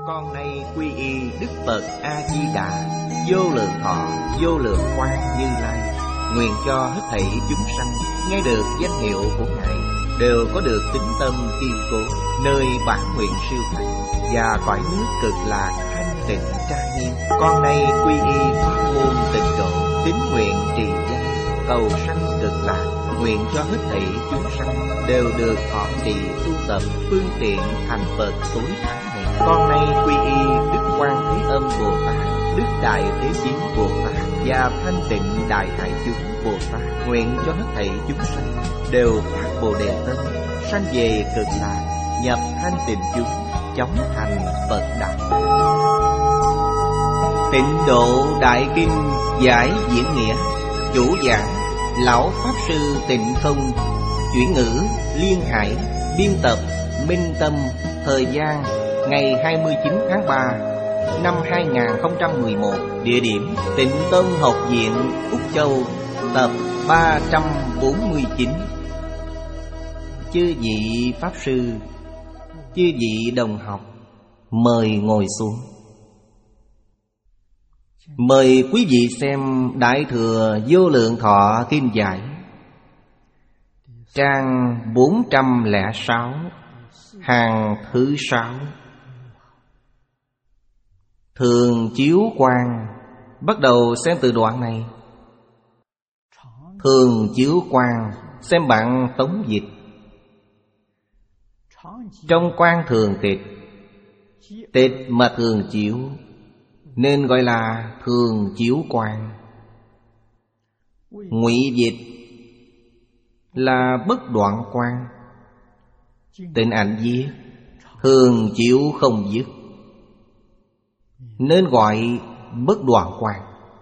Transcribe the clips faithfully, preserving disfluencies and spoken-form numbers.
Con nay quy y Đức Phật A-di-đà, vô lượng thọ, vô lượng quang Như Lai. Nguyện cho hết thảy chúng sanh nghe được danh hiệu của Ngài đều có được tín tâm kiên cố, nơi bản nguyện siêu thành và cõi nước cực lạc thanh tịnh trang nghiêm. Con nay quy y pháp môn tịnh độ, tín nguyện trì danh, cầu sanh cực lạc. Nguyện cho hết thảy chúng sanh đều được thọ trì tu tập phương tiện thành Phật tối thắng này. Con nay quy y Đức Quan Thế Âm Bồ Tát, Đức Đại Thế Chí Bồ Tát và Thanh Tịnh Đại Hải Chúng Bồ Tát. Nguyện cho hết thảy chúng sanh đều phát Bồ Đề tâm, sanh về cực lạc, nhập thanh tịnh chúng, chóng thành Phật đạo. Tịnh Độ Đại Kinh giải diễn nghĩa. Chủ giảng Lão Pháp Sư Tịnh Không. Chuyển ngữ Liên Hải. Biên tập Minh Tâm. Thời gian ngày hai mươi chín tháng ba năm hai nghìn không trăm mười một. Địa điểm Tịnh Tông Học viện Úc Châu. Tập ba trăm bốn mươi chín. Chư vị Pháp Sư, chư vị đồng học, mời ngồi xuống. Mời quý vị xem Đại Thừa Vô Lượng Thọ Kinh Giải, trang bốn trăm lẻ sáu, hàng thứ sáu. Thường chiếu quang. Bắt đầu xem từ đoạn này. Thường chiếu quang, xem bạn tống dịch. Trong quang thường tịch, tịch mà thường chiếu, nên gọi là thường chiếu quang. Ngụy dịch là bất đoạn quang. Tịnh Ảnh viết thường chiếu không dứt, nên gọi bất đoạn quang.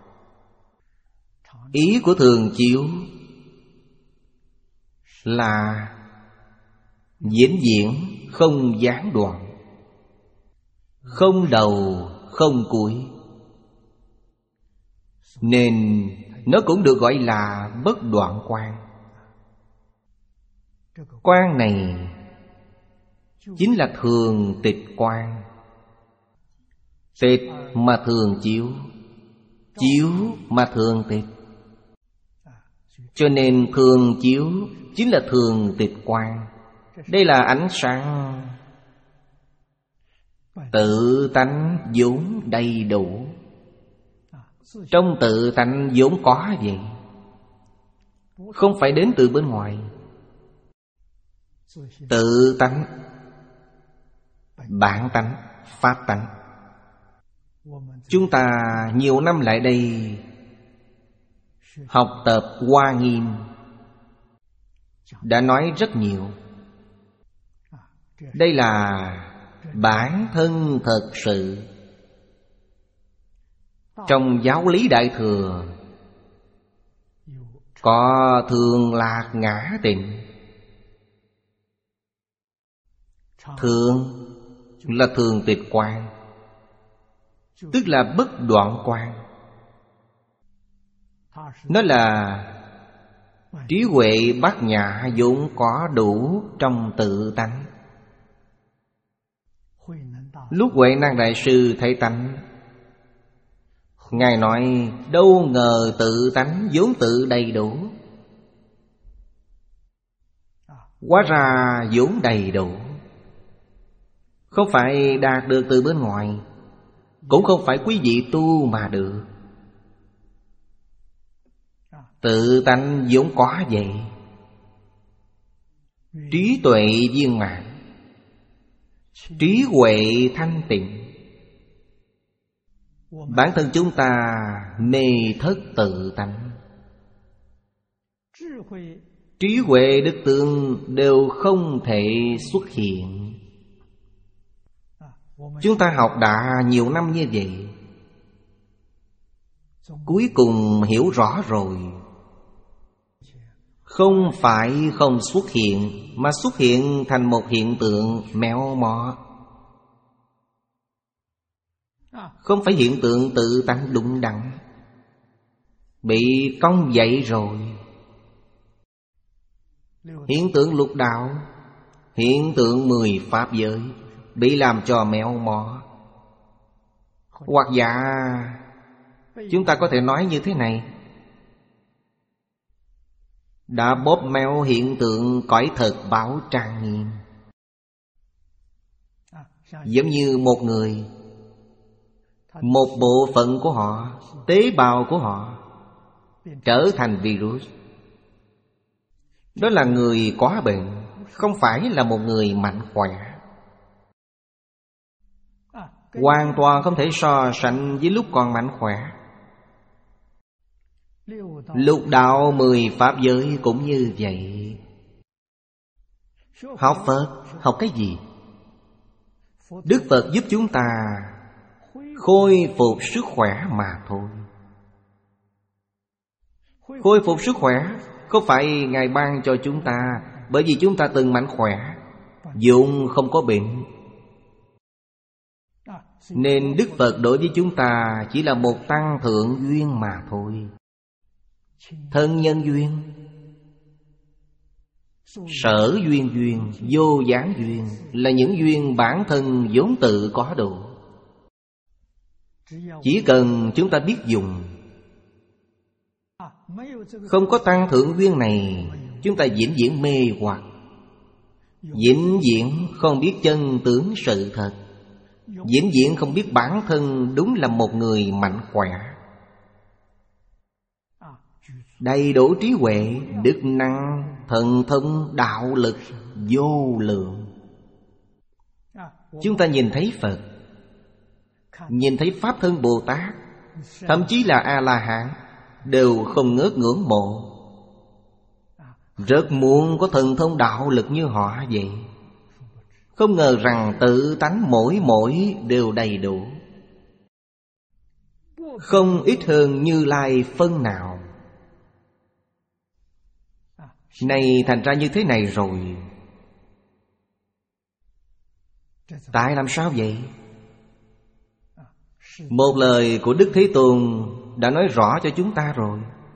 Ý của thường chiếu là vĩnh viễn không gián đoạn, không đầu không cuối, nên nó cũng được gọi là bất đoạn quang. Quang này chính là thường tịch quang. Tịch mà thường chiếu, chiếu mà thường tịch, cho nên thường chiếu chính là thường tịch quang. Đây là ánh sáng tự tánh vốn đầy đủ. Trong tự tánh vốn có vậy, không phải đến từ bên ngoài. Tự tánh, bản tánh, pháp tánh. Chúng ta nhiều năm lại đây học tập Hoa Nghiêm đã nói rất nhiều. Đây là bản thân thật sự. Trong giáo lý Đại Thừa có thường lạc ngã tịnh. Thường là thường tịch quang, tức là bất đoạn quang. Nó là trí huệ bát nhã vốn có đủ trong tự tánh. Lúc Huệ Năng Đại Sư thấy tánh, Ngài nói đâu ngờ tự tánh vốn tự đầy đủ. Hóa ra vốn đầy đủ, không phải đạt được từ bên ngoài, cũng không phải quý vị tu mà được. Tự tánh vốn có vậy. Trí tuệ viên mãn, trí huệ thanh tịnh. Bản thân chúng ta mê thất tự tánh. Trí huệ đức tương đều không thể xuất hiện. Chúng ta học đã nhiều năm như vậy, cuối cùng hiểu rõ rồi. Không phải không xuất hiện, mà xuất hiện thành một hiện tượng méo mó. Không phải hiện tượng tự tánh đúng đắn, bị cong dậy rồi. Hiện tượng lục đạo, hiện tượng mười pháp giới bị làm cho méo mó. Hoặc dạ chúng ta có thể nói như thế này: đã bóp méo hiện tượng cõi thật báo trang nghiêm. Giống như một người, một bộ phận của họ, tế bào của họ trở thành virus. Đó là người có bệnh, không phải là một người mạnh khỏe. Hoàn toàn không thể so sánh với lúc còn mạnh khỏe. Lục đạo mười pháp giới cũng như vậy. Học Phật, học cái gì? Đức Phật giúp chúng ta khôi phục sức khỏe mà thôi. Khôi phục sức khỏe không phải Ngài ban cho chúng ta bởi vì chúng ta từng mạnh khỏe, dụng không có bệnh. Nên Đức Phật đối với chúng ta chỉ là một tăng thượng duyên mà thôi. Thân nhân duyên, sở duyên duyên, vô gián duyên là những duyên bản thân vốn tự có đủ. Chỉ cần chúng ta biết dùng. Không có tăng thượng duyên này, chúng ta vĩnh viễn mê hoặc, vĩnh viễn không biết chân tướng sự thật, vĩnh viễn không biết bản thân đúng là một người mạnh khỏe, đầy đủ trí huệ, đức năng, thần thông, đạo lực vô lượng. Chúng ta nhìn thấy Phật, nhìn thấy Pháp Thân Bồ Tát, thậm chí là A-la-hán, đều không ngớt ngưỡng mộ, rất muốn có thần thông đạo lực như họ vậy. Không ngờ rằng tự tánh mỗi mỗi đều đầy đủ, không ít hơn Như Lai phân nào. Này thành ra như thế này rồi. Tại làm sao vậy? Một lời của Đức Thế Tôn đã nói rõ cho chúng ta rồi.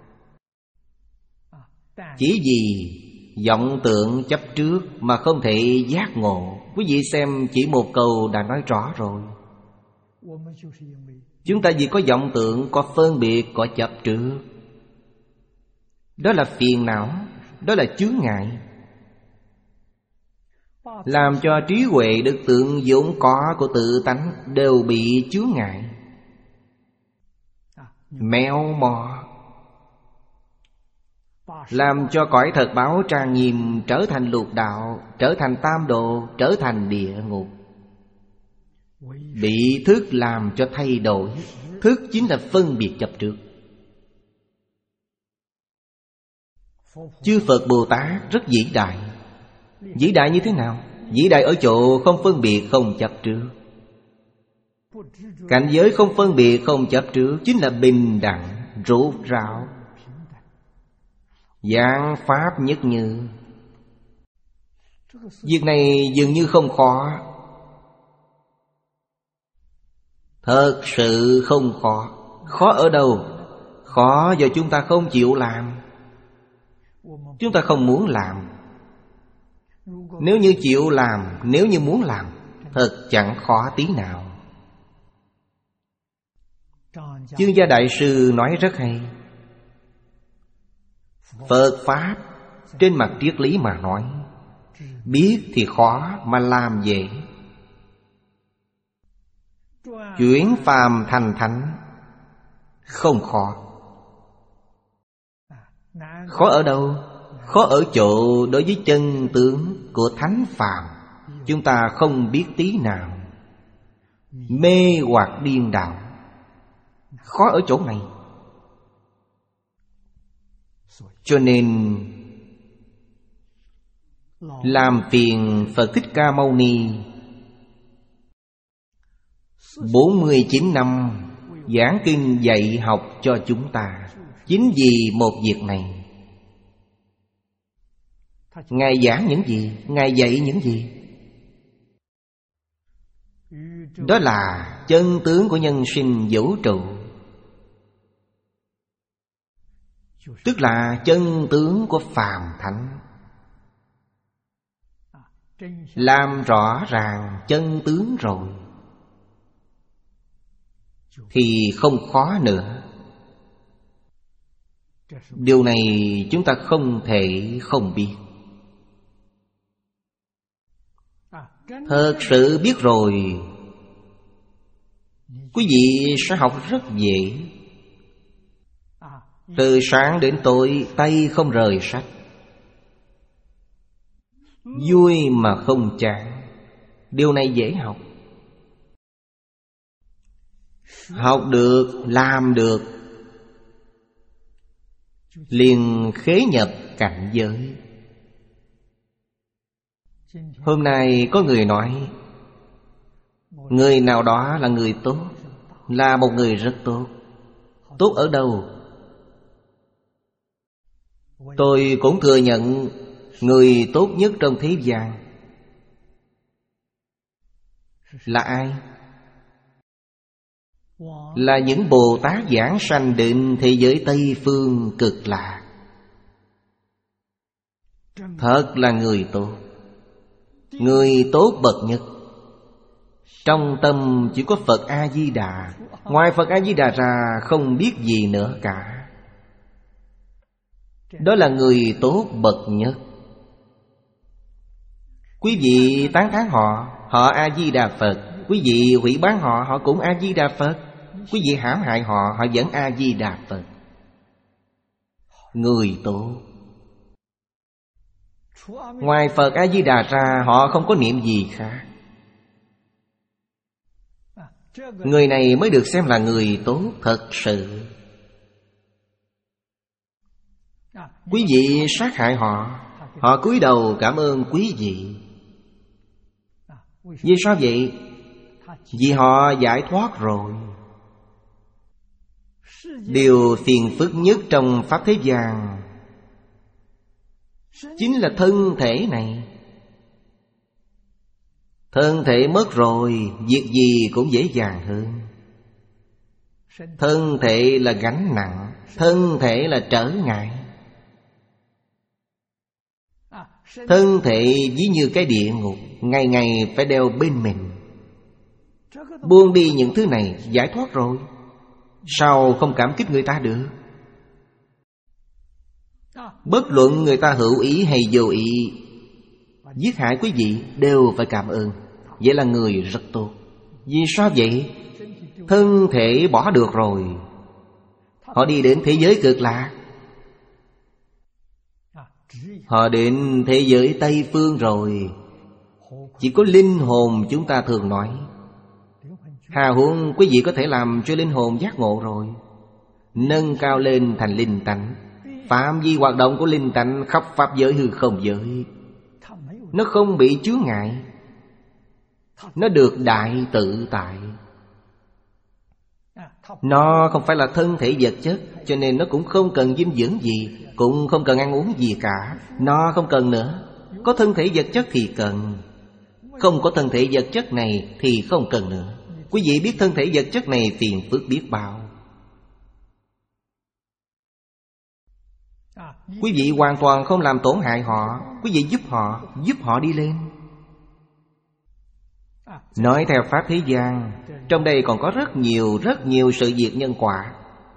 Chỉ vì vọng tượng chấp trước mà không thể giác ngộ. Quý vị xem chỉ một câu đã nói rõ rồi. Chúng ta vì có vọng tượng, có phân biệt, có chấp trước. Đó là phiền não, đó là chướng ngại, làm cho trí huệ đức tượng vốn có của tự tánh đều bị chướng ngại, méo mò, làm cho cõi thật báo trang nghiêm trở thành lục đạo, trở thành tam độ, trở thành địa ngục. Bị thức làm cho thay đổi. Thức chính là phân biệt chấp trước. Chư Phật Bồ Tát rất vĩ đại. Vĩ đại như thế nào? Vĩ đại ở chỗ không phân biệt, không chấp trước. Cảnh giới không phân biệt, không chấp trước chính là bình đẳng, rốt ráo, giảng pháp nhất như. Việc này dường như không khó. Thật sự không khó. Khó ở đâu? Khó do chúng ta không chịu làm. Chúng ta không muốn làm. Nếu như chịu làm, nếu như muốn làm, thật chẳng khó tí nào. Chương Gia Đại Sư nói rất hay. Phật Pháp trên mặt triết lý mà nói, biết thì khó mà làm dễ. Chuyển phàm thành thánh không khó. Khó ở đâu? Khó ở chỗ đối với chân tướng của thánh phàm chúng ta không biết tí nào, mê hoặc điên đảo. Khó ở chỗ này. Cho nên làm phiền Phật Thích Ca Mâu Ni bốn mươi chín năm giảng kinh dạy học cho chúng ta. Chính vì một việc này. Ngài giảng những gì? Ngài dạy những gì? Đó là chân tướng của nhân sinh vũ trụ, tức là chân tướng của phàm thánh. Làm rõ ràng chân tướng rồi, thì không khó nữa. Điều này chúng ta không thể không biết. Thật sự biết rồi, quý vị sẽ học rất dễ. Từ sáng đến tối tay không rời sách, vui mà không chán. Điều này dễ học. Học được, làm được, liền khế nhập cảnh giới. Hôm nay có người nói người nào đó là người tốt, là một người rất tốt. Tốt ở đâu? Tôi cũng thừa nhận người tốt nhất trong thế gian là ai? Là những Bồ Tát giảng sanh định thế giới Tây Phương Cực Lạc. Thật là người tốt, người tốt bậc nhất. Trong tâm chỉ có Phật A-di-đà, ngoài Phật A-di-đà ra không biết gì nữa cả. Đó là người tốt bậc nhất. Quý vị tán thán họ, họ A-di-đà Phật. Quý vị hủy bán họ, họ cũng A-di-đà Phật. Quý vị hãm hại họ, họ vẫn A-di-đà Phật. Người tốt. Ngoài Phật A-di-đà ra, họ không có niệm gì khác. Người này mới được xem là người tốt thật sự. Quý vị sát hại họ, họ cúi đầu cảm ơn quý vị. Vì sao vậy? Vì họ giải thoát rồi. Điều phiền phức nhất trong pháp thế gian chính là thân thể này. Thân thể mất rồi, việc gì cũng dễ dàng hơn. Thân thể là gánh nặng, thân thể là trở ngại. Thân thể ví như cái địa ngục, ngày ngày phải đeo bên mình. Buông đi những thứ này, giải thoát rồi, sao không cảm kích người ta được? Bất luận người ta hữu ý hay vô ý, giết hại quý vị đều phải cảm ơn. Vậy là người rất tốt. Vì sao vậy? Thân thể bỏ được rồi, họ đi đến thế giới Cực Lạc. Họ đến thế giới Tây Phương rồi. Chỉ có linh hồn chúng ta thường nói. Hà huống quý vị có thể làm cho linh hồn giác ngộ rồi, nâng cao lên thành linh tánh. Phạm vi hoạt động của linh tánh khắp pháp giới hư không giới, nó không bị chướng ngại, nó được đại tự tại. Nó không phải là thân thể vật chất, cho nên nó cũng không cần dinh dưỡng gì, cũng không cần ăn uống gì cả. Nó không cần nữa. Có thân thể vật chất thì cần, không có thân thể vật chất này thì không cần nữa. Quý vị biết thân thể vật chất này phiền phức biết bao. Quý vị hoàn toàn không làm tổn hại họ. Quý vị giúp họ, giúp họ đi lên. Nói theo pháp thế gian, trong đây còn có rất nhiều, rất nhiều sự việc nhân quả.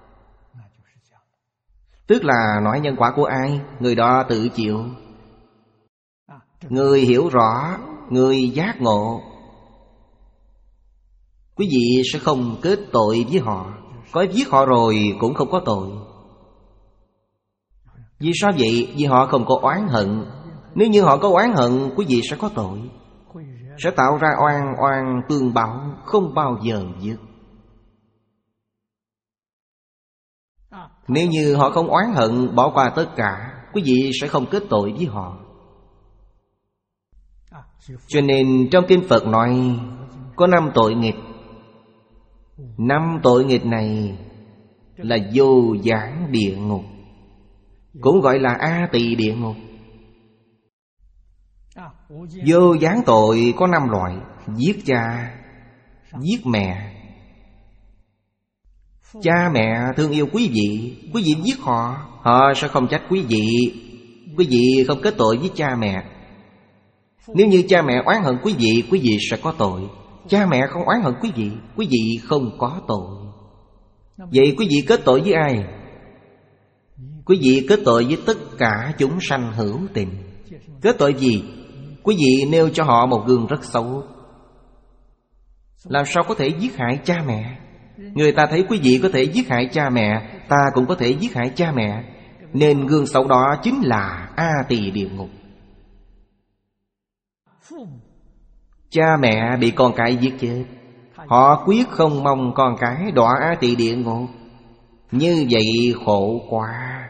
Tức là nói nhân quả của ai, người đó tự chịu. Người hiểu rõ, người giác ngộ, quý vị sẽ không kết tội với họ. Có giết họ rồi cũng không có tội. Vì sao vậy? Vì họ không có oán hận. Nếu như họ có oán hận, quý vị sẽ có tội, sẽ tạo ra oan oan tương báo, không bao giờ dứt. Nếu như họ không oán hận, bỏ qua tất cả, quý vị sẽ không kết tội với họ. Cho nên trong kinh Phật nói có năm tội nghịch. Năm tội nghịch này là vô giảng địa ngục, cũng gọi là A Tỳ địa ngục. Vô giảng tội có năm loại: giết cha, giết mẹ. Cha mẹ thương yêu quý vị, quý vị giết họ, họ sẽ không trách quý vị. Quý vị không kết tội với cha mẹ. Nếu như cha mẹ oán hận quý vị, quý vị sẽ có tội. Cha mẹ không oán hận quý vị, quý vị không có tội. Vậy quý vị kết tội với ai? Quý vị kết tội với tất cả chúng sanh hữu tình. Kết tội gì? Quý vị nêu cho họ một gương rất xấu. Làm sao có thể giết hại cha mẹ? Người ta thấy quý vị có thể giết hại cha mẹ, ta cũng có thể giết hại cha mẹ. Nên gương xấu đó chính là A Tỳ địa ngục. Cha mẹ bị con cái giết chết, họ quyết không mong con cái đọa A Tỳ địa ngục. Như vậy khổ quá.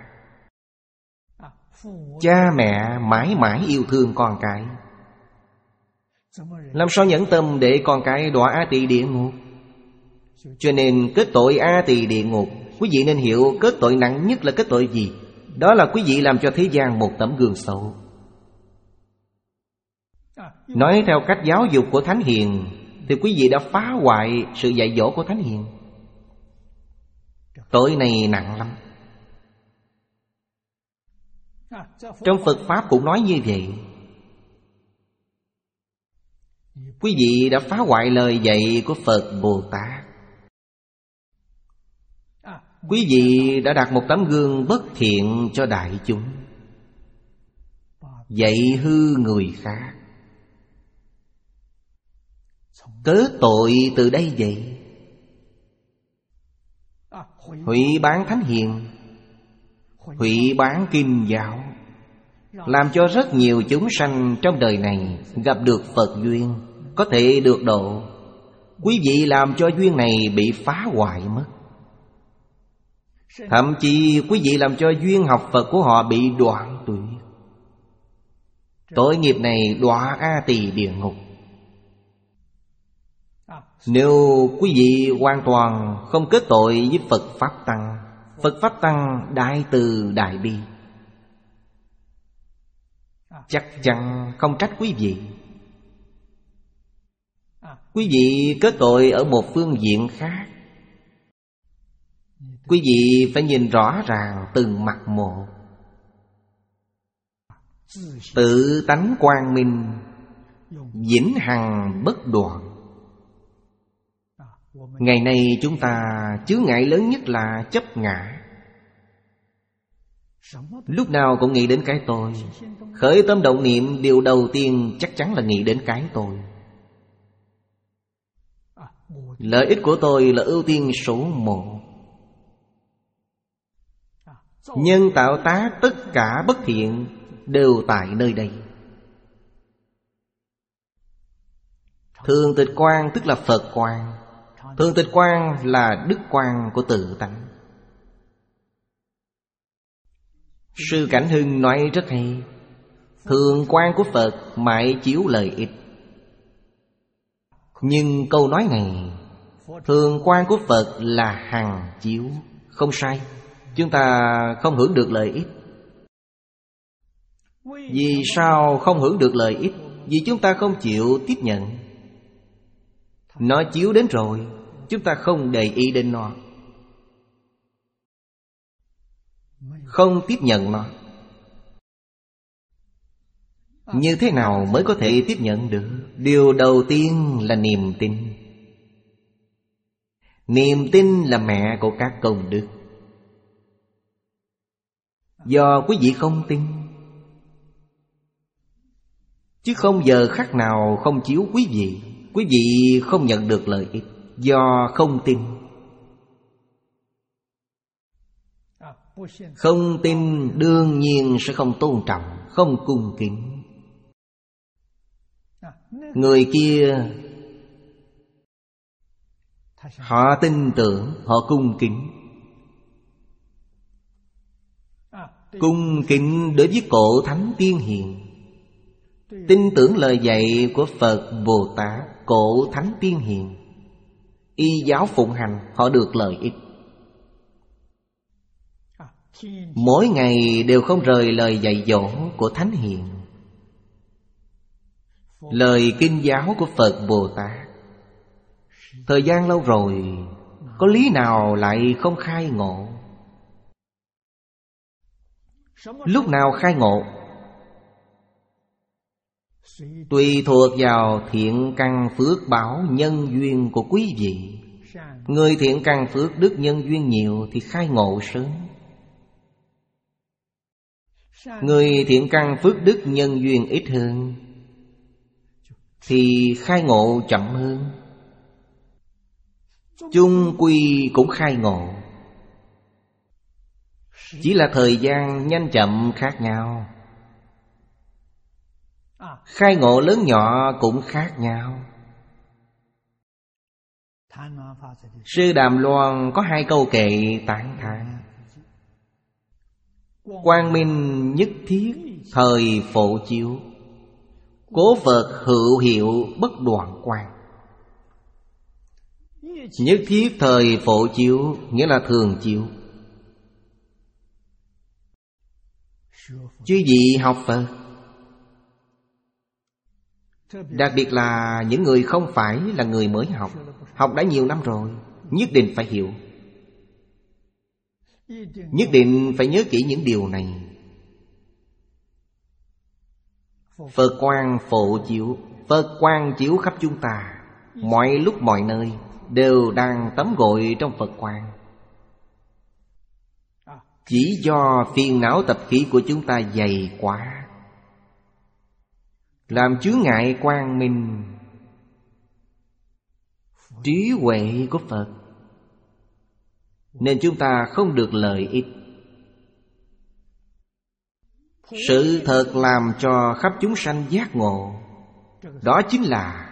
Cha mẹ mãi mãi yêu thương con cái, làm sao nhẫn tâm để con cái đọa A Tỳ địa ngục? Cho nên kết tội A Tỳ địa ngục, quý vị nên hiểu kết tội nặng nhất là kết tội gì? Đó là quý vị làm cho thế gian một tấm gương xấu. Nói theo cách giáo dục của Thánh Hiền thì quý vị đã phá hoại sự dạy dỗ của Thánh Hiền. Tội này nặng lắm. Trong Phật Pháp cũng nói như vậy. Quý vị đã phá hoại lời dạy của Phật Bồ Tát. Quý vị đã đặt một tấm gương bất thiện cho đại chúng, dạy hư người khác. Cớ tội từ đây vậy. Hủy bán Thánh Hiền, hủy bán kinh giáo, làm cho rất nhiều chúng sanh trong đời này gặp được Phật duyên, có thể được độ. Quý vị làm cho duyên này bị phá hoại mất. Thậm chí quý vị làm cho duyên học Phật của họ bị đoạn tuyệt. Tội nghiệp này đọa A Tỳ địa ngục. Nếu quý vị hoàn toàn không kết tội với Phật Pháp Tăng, Phật Pháp Tăng đại từ đại bi, chắc chắn không trách quý vị. Quý vị kết tội ở một phương diện khác. Quý vị phải nhìn rõ ràng từng mặt một. Tự tánh quang minh, vĩnh hằng bất đoạn. Ngày nay chúng ta chướng ngại lớn nhất là chấp ngã. Lúc nào cũng nghĩ đến cái tôi. Khởi tâm động niệm, điều đầu tiên chắc chắn là nghĩ đến cái tôi. Lợi ích của tôi là ưu tiên số một. Nhân tạo tác tất cả bất thiện đều tại nơi đây. Thường tịch quang tức là Phật quang. Thường tịch quang là đức quang của tự tánh. Sư Cảnh Hưng nói rất hay. Thường quang của Phật mãi chiếu lợi ích. Nhưng câu nói này, thường quang của Phật là hằng chiếu, không sai. Chúng ta không hưởng được lợi ích. Vì sao không hưởng được lợi ích? Vì chúng ta không chịu tiếp nhận. Nó chiếu đến rồi, chúng ta không để ý đến nó, không tiếp nhận nó. Như thế nào mới có thể tiếp nhận được? Điều đầu tiên là niềm tin. Niềm tin là mẹ của các công đức. Do quý vị không tin, chứ không giờ khắc nào không chiếu quý vị. Quý vị không nhận được lợi ích do không tin. Không tin đương nhiên sẽ không tôn trọng, không cung kính. Người kia họ tin tưởng, họ cung kính. Cung kính đối với cổ thánh tiên hiền, tin tưởng lời dạy của Phật Bồ Tát, cổ thánh tiên hiền, y giáo phụng hành, họ được lợi ích. Mỗi ngày đều không rời lời dạy dỗ của Thánh Hiền, lời kinh giáo của Phật Bồ Tát. Thời gian lâu rồi, có lý nào lại không khai ngộ? Lúc nào khai ngộ? Tùy thuộc vào thiện căn phước báo nhân duyên của quý vị. Người thiện căn phước đức nhân duyên nhiều thì khai ngộ sớm. Người thiện căn phước đức nhân duyên ít hơn thì khai ngộ chậm hơn. Chung quy cũng khai ngộ, chỉ là thời gian nhanh chậm khác nhau. Khai ngộ lớn nhỏ cũng khác nhau. Sư Đàm Loan có hai câu kệ tán thán: quang minh nhất thiết thời phổ chiếu, cố Phật hữu hiệu bất đoạn quan. Nhất thiết thời phổ chiếu nghĩa là thường chiếu. Chư vị học Phật, đặc biệt là những người không phải là người mới học, học đã nhiều năm rồi, nhất định phải hiểu, nhất định phải nhớ kỹ những điều này. Phật quang phổ chiếu, Phật quang chiếu khắp chúng ta, mọi lúc mọi nơi đều đang tắm gội trong Phật quang. Chỉ do phiền não tập khí của chúng ta dày quá, làm chướng ngại quang minh trí huệ của Phật, nên chúng ta không được lợi ích. Sự thật làm cho khắp chúng sanh giác ngộ, đó chính là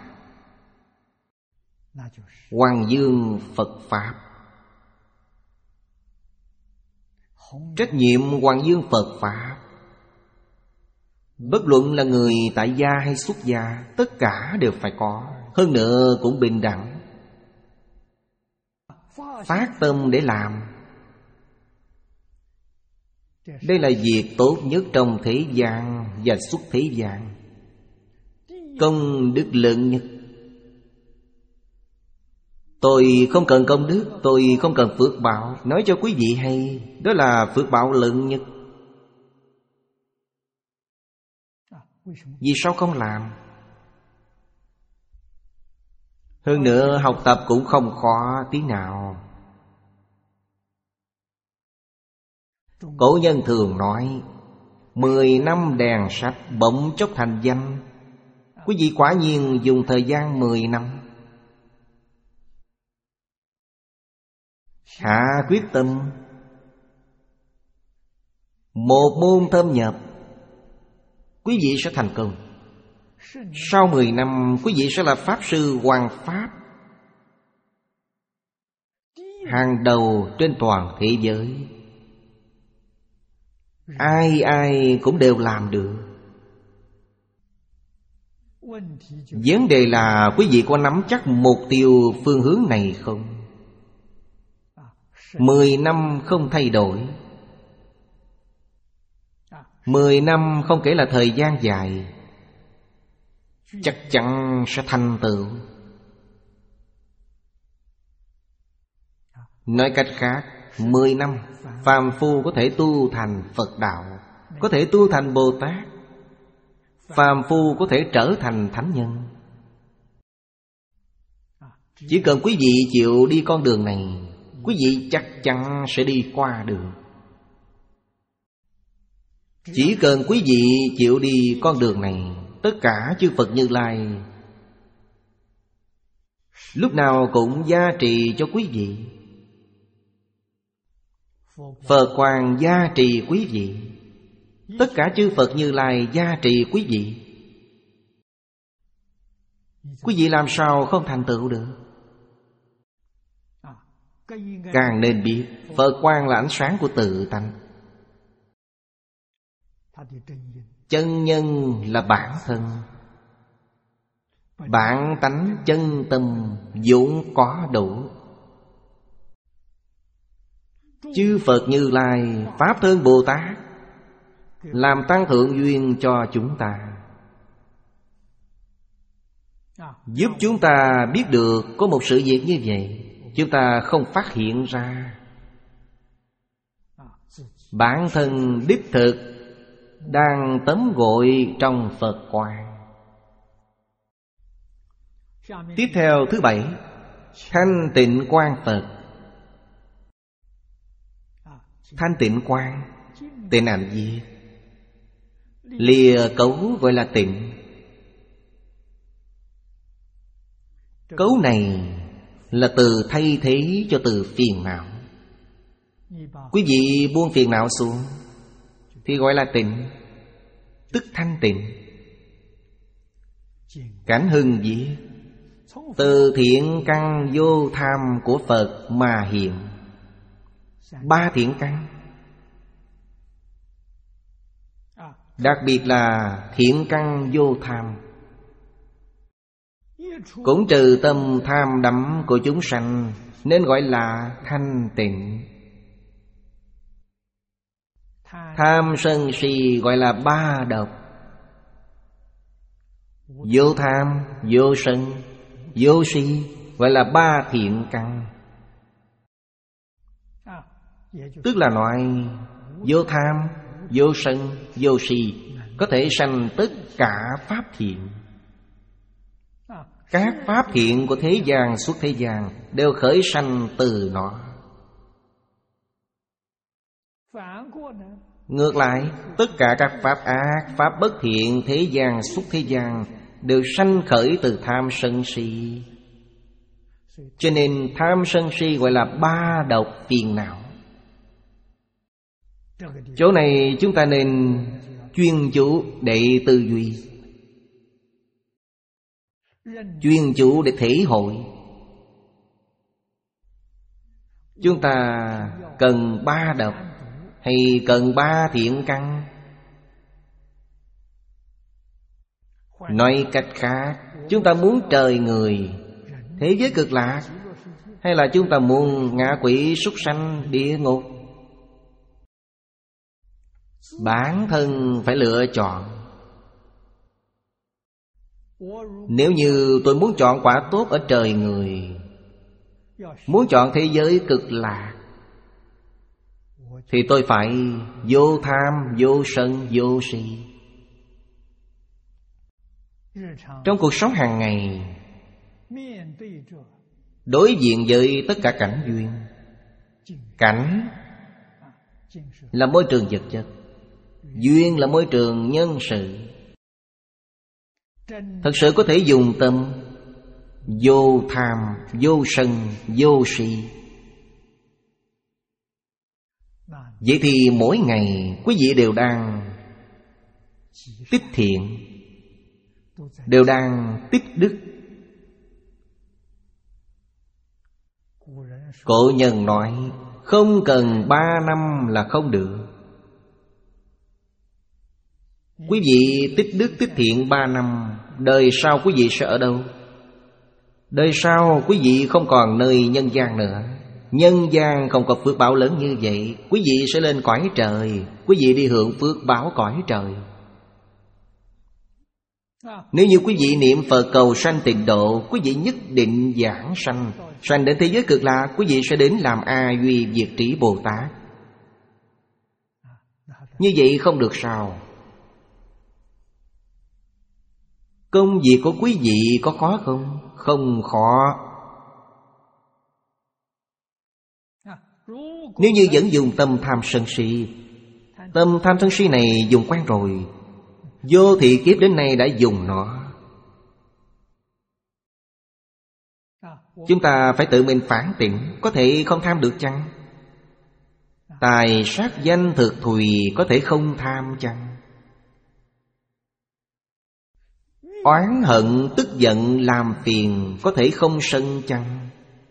Hoàng Dương Phật Pháp. Trách nhiệm Hoàng Dương Phật Pháp, bất luận là người tại gia hay xuất gia, tất cả đều phải có. Hơn nữa cũng bình đẳng. Phát tâm để làm, đây là việc tốt nhất trong thế gian và xuất thế gian, công đức lớn nhất. Tôi không cần công đức, tôi không cần phước báo. Nói cho quý vị hay, đó là phước báo lớn nhất. Vì sao không làm? Hơn nữa học tập cũng không khó tí nào. Cổ nhân thường nói mười năm đèn sách bỗng chốc thành danh. Quý vị quả nhiên dùng thời gian mười năm, hạ quyết tâm, một môn thâm nhập, quý vị sẽ thành công. Sau mười năm quý vị sẽ là Pháp Sư Hoàng Pháp, hàng đầu trên toàn thế giới. Ai ai cũng đều làm được. Vấn đề là quý vị có nắm chắc mục tiêu phương hướng này không? Mười năm không thay đổi, mười năm không kể là thời gian dài, chắc chắn sẽ thành tựu. Nói cách khác, mười năm phàm phu có thể tu thành Phật đạo, có thể tu thành Bồ Tát, phàm phu có thể trở thành thánh nhân. Chỉ cần quý vị chịu đi con đường này, quý vị chắc chắn sẽ đi qua được. Chỉ cần quý vị chịu đi con đường này, tất cả chư Phật Như Lai lúc nào cũng gia trì cho quý vị. Phật quang gia trì quý vị, tất cả chư Phật Như Lai gia trì quý vị. Quý vị làm sao không thành tựu được? Càng nên biết Phật quang là ánh sáng của tự tánh. Chân nhân là bản thân, bản tánh chân tâm vốn có đủ. Chư Phật Như Lai, Pháp Thân Bồ Tát làm tăng thượng duyên cho chúng ta, giúp chúng ta biết được có một sự việc như vậy, chúng ta không phát hiện ra. Bản thân đích thực đang tắm gội trong Phật quang. Tiếp theo thứ bảy, Thanh tịnh quang Phật. Thanh tịnh quang, tịnh ảnh diệt, lìa cấu gọi là tịnh. Cấu này là từ thay thế cho từ phiền não. Quý vị buông phiền não xuống thì gọi là tịnh, tức thanh tịnh. Cảnh hưng diệt, từ thiện căn vô tham của Phật mà hiện. Ba thiện căn, đặc biệt là thiện căn vô tham, cũng trừ tâm tham đắm của chúng sanh, nên gọi là thanh tịnh. Tham sân si gọi là ba độc. Vô tham, vô sân, vô si gọi là ba thiện căn. Tức là nói vô tham, vô sân, vô si có thể sanh tất cả pháp thiện. Các pháp thiện của thế gian suốt thế gian đều khởi sanh từ nó. Ngược lại, tất cả các pháp ác, pháp bất thiện thế gian suốt thế gian đều sanh khởi từ tham sân si. Cho nên tham sân si gọi là ba độc phiền não. Chỗ này chúng ta nên chuyên chú để tư duy, chuyên chú để thể hội. Chúng ta cần ba độc hay cần ba thiện căn? Nói cách khác, chúng ta muốn trời người, thế giới cực lạc, hay là chúng ta muốn ngạ quỷ súc sanh địa ngục? Bản thân phải lựa chọn. Nếu như tôi muốn chọn quả tốt ở trời người, muốn chọn thế giới cực lạc, thì tôi phải vô tham, vô sân, vô si. Trong cuộc sống hàng ngày, đối diện với tất cả cảnh duyên. Cảnh là môi trường vật chất, duyên là môi trường nhân sự. Thật sự có thể dùng tâm vô tham, vô sân, vô si. Vậy thì mỗi ngày quý vị đều đang tích thiện, đều đang tích đức. Cổ nhân nói không cần ba năm là không được. Quý vị tích đức tích thiện ba năm, đời sau quý vị sẽ ở đâu? Đời sau quý vị không còn nơi nhân gian nữa. Nhân gian không có phước báo lớn như vậy, quý vị sẽ lên cõi trời, quý vị đi hưởng phước báo cõi trời. Nếu như quý vị niệm Phật cầu sanh tịnh độ, quý vị nhất định giảng sanh, sanh đến thế giới cực lạc, quý vị sẽ đến làm A Duy Diệt Trí Bồ Tát. Như vậy không được sao? Công việc của quý vị có khó không? Không khó. Nếu như vẫn dùng tâm tham sân si, tâm tham sân si này dùng quen rồi, vô thị kiếp đến nay đã dùng nó. Chúng ta phải tự mình phản tỉnh, có thể không tham được chăng? Tài sát danh thực thùy có thể không tham chăng? Oán hận tức giận làm phiền có thể không sân chăng?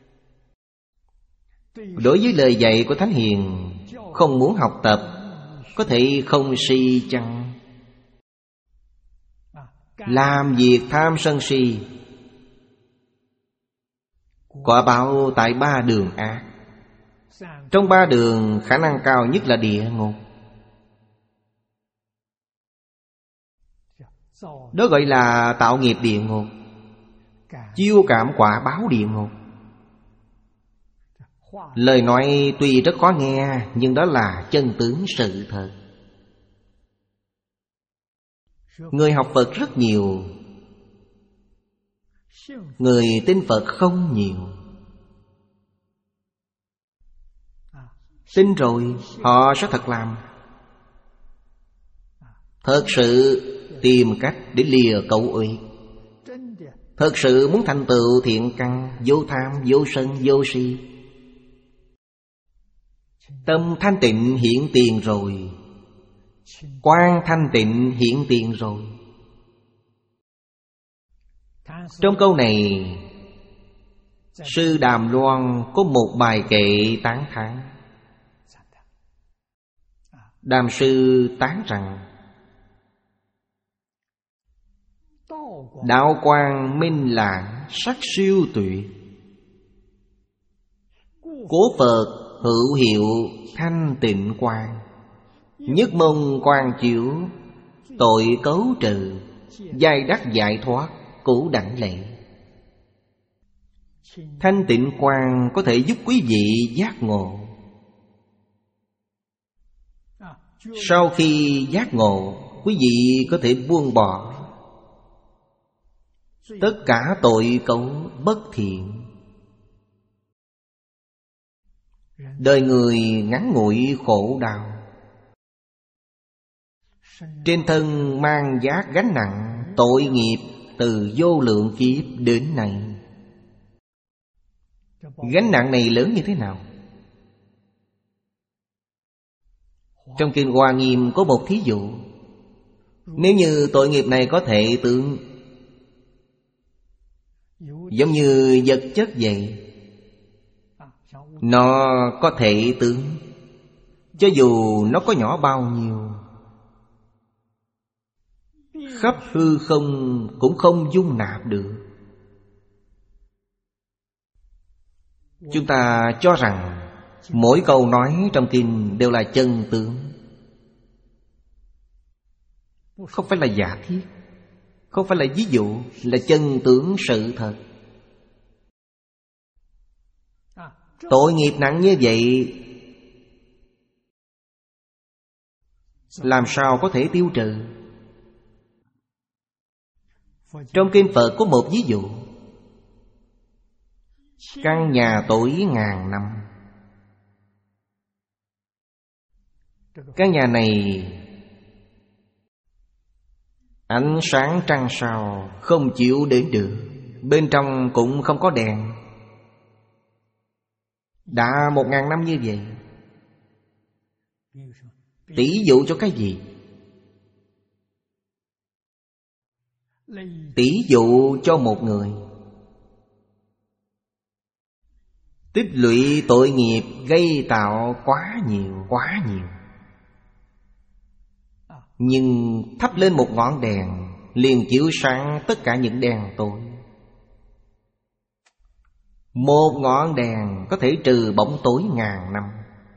Đối với lời dạy của Thánh Hiền, không muốn học tập có thể không si chăng? Làm việc tham sân si, quả báo tại ba đường ác. Trong ba đường khả năng cao nhất là địa ngục. Đó gọi là tạo nghiệp địa ngục, chiêu cảm quả báo địa ngục. Lời nói tuy rất khó nghe, nhưng đó là chân tướng sự thật. Người học Phật rất nhiều, người tin Phật không nhiều. tin rồi họ sẽ thật làm. Thật sự tìm cách để lìa cẩu uy. Thật sự muốn thành tựu thiện căn, vô tham, vô sân, vô si. Tâm thanh tịnh hiện tiền rồi, quang thanh tịnh hiện tiền rồi. Trong câu này, Sư Đàm Loan có một bài kệ tán thán. Đàm sư tán rằng đạo quang minh lãng, sắc siêu tuệ. Cố Phật hữu hiệu thanh tịnh quang, nhất môn quang chiếu, tội cấu trừ, giai đắc giải thoát, cũ đảnh lệ. Thanh tịnh quang có thể giúp quý vị giác ngộ. Sau khi giác ngộ, quý vị có thể buông bỏ tất cả tội cấu bất thiện. Đời người ngắn ngủi khổ đau, trên thân mang vác gánh nặng tội nghiệp từ vô lượng kiếp đến nay. Gánh nặng này lớn như thế nào? Trong Kinh Hoa Nghiêm có một thí dụ. Nếu như tội nghiệp này có thể tưởng giống như vật chất vậy, nó có thể tưởng, cho dù nó có nhỏ bao nhiêu, khắp hư không cũng không dung nạp được. Chúng ta cho rằng mỗi câu nói trong kinh đều là chân tướng, không phải là giả thiết, không phải là ví dụ, là chân tướng sự thật. Tội nghiệp nặng như vậy làm sao có thể tiêu trừ? Trong kinh Phật có một ví dụ. Căn nhà tối ngàn năm. Căn nhà này ánh sáng trăng sao không chịu đến được, bên trong cũng không có đèn. Đã một ngàn năm như vậy, tỷ dụ cho cái gì? Tỷ dụ cho một người tích lũy tội nghiệp gây tạo quá nhiều, quá nhiều, nhưng thắp lên một ngọn đèn liền chiếu sáng tất cả những đèn tối. Một ngọn đèn có thể trừ bóng tối ngàn năm.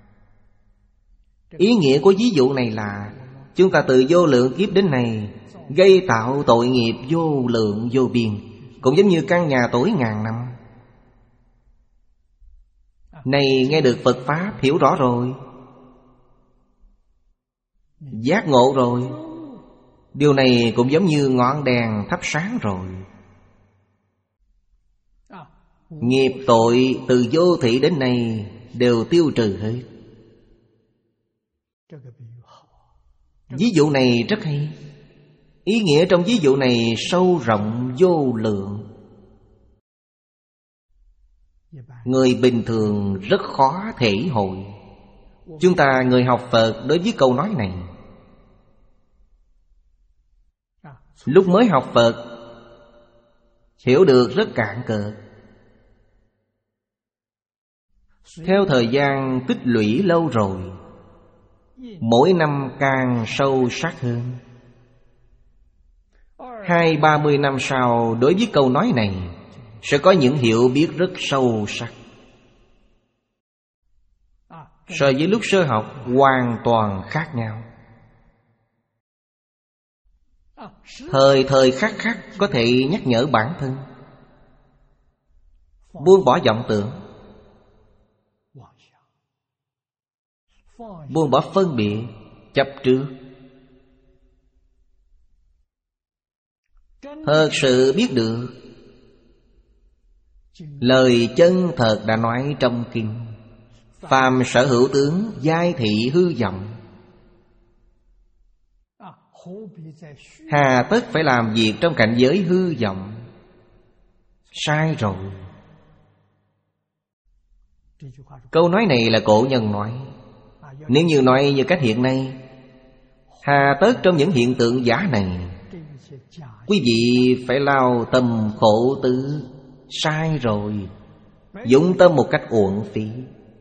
Ý nghĩa của ví dụ này là chúng ta từ vô lượng kiếp đến nay gây tạo tội nghiệp vô lượng vô biên, cũng giống như căn nhà tối ngàn năm. Này nghe được Phật Pháp, hiểu rõ rồi, giác ngộ rồi, điều này cũng giống như ngọn đèn thắp sáng rồi. Nghiệp tội từ vô thị đến nay đều tiêu trừ hết. Ví dụ này rất hay. Ý nghĩa trong ví dụ này sâu rộng vô lượng, người bình thường rất khó thể hội. Chúng ta người học Phật đối với câu nói này, lúc mới học Phật hiểu được rất cạn cợt. Theo thời gian tích lũy lâu rồi, mỗi năm càng sâu sắc hơn. Hai ba mươi năm sau, đối với câu nói này sẽ có những hiểu biết rất sâu sắc. So với lúc sơ học hoàn toàn khác nhau. Thời thời khắc khắc có thể nhắc nhở bản thân buông bỏ vọng tưởng, buông bỏ phân biệt, chấp trước. Thật sự biết được lời chân thật đã nói trong kinh: Phàm sở hữu tướng, giai thị hư vọng. Hà tất phải làm việc trong cảnh giới hư vọng? Sai rồi. Câu nói này là cổ nhân nói. Nếu như nói như cách hiện nay, hà tất trong những hiện tượng giả này quý vị phải lao tâm khổ tứ? Sai rồi. Dụng tâm một cách uổng phí.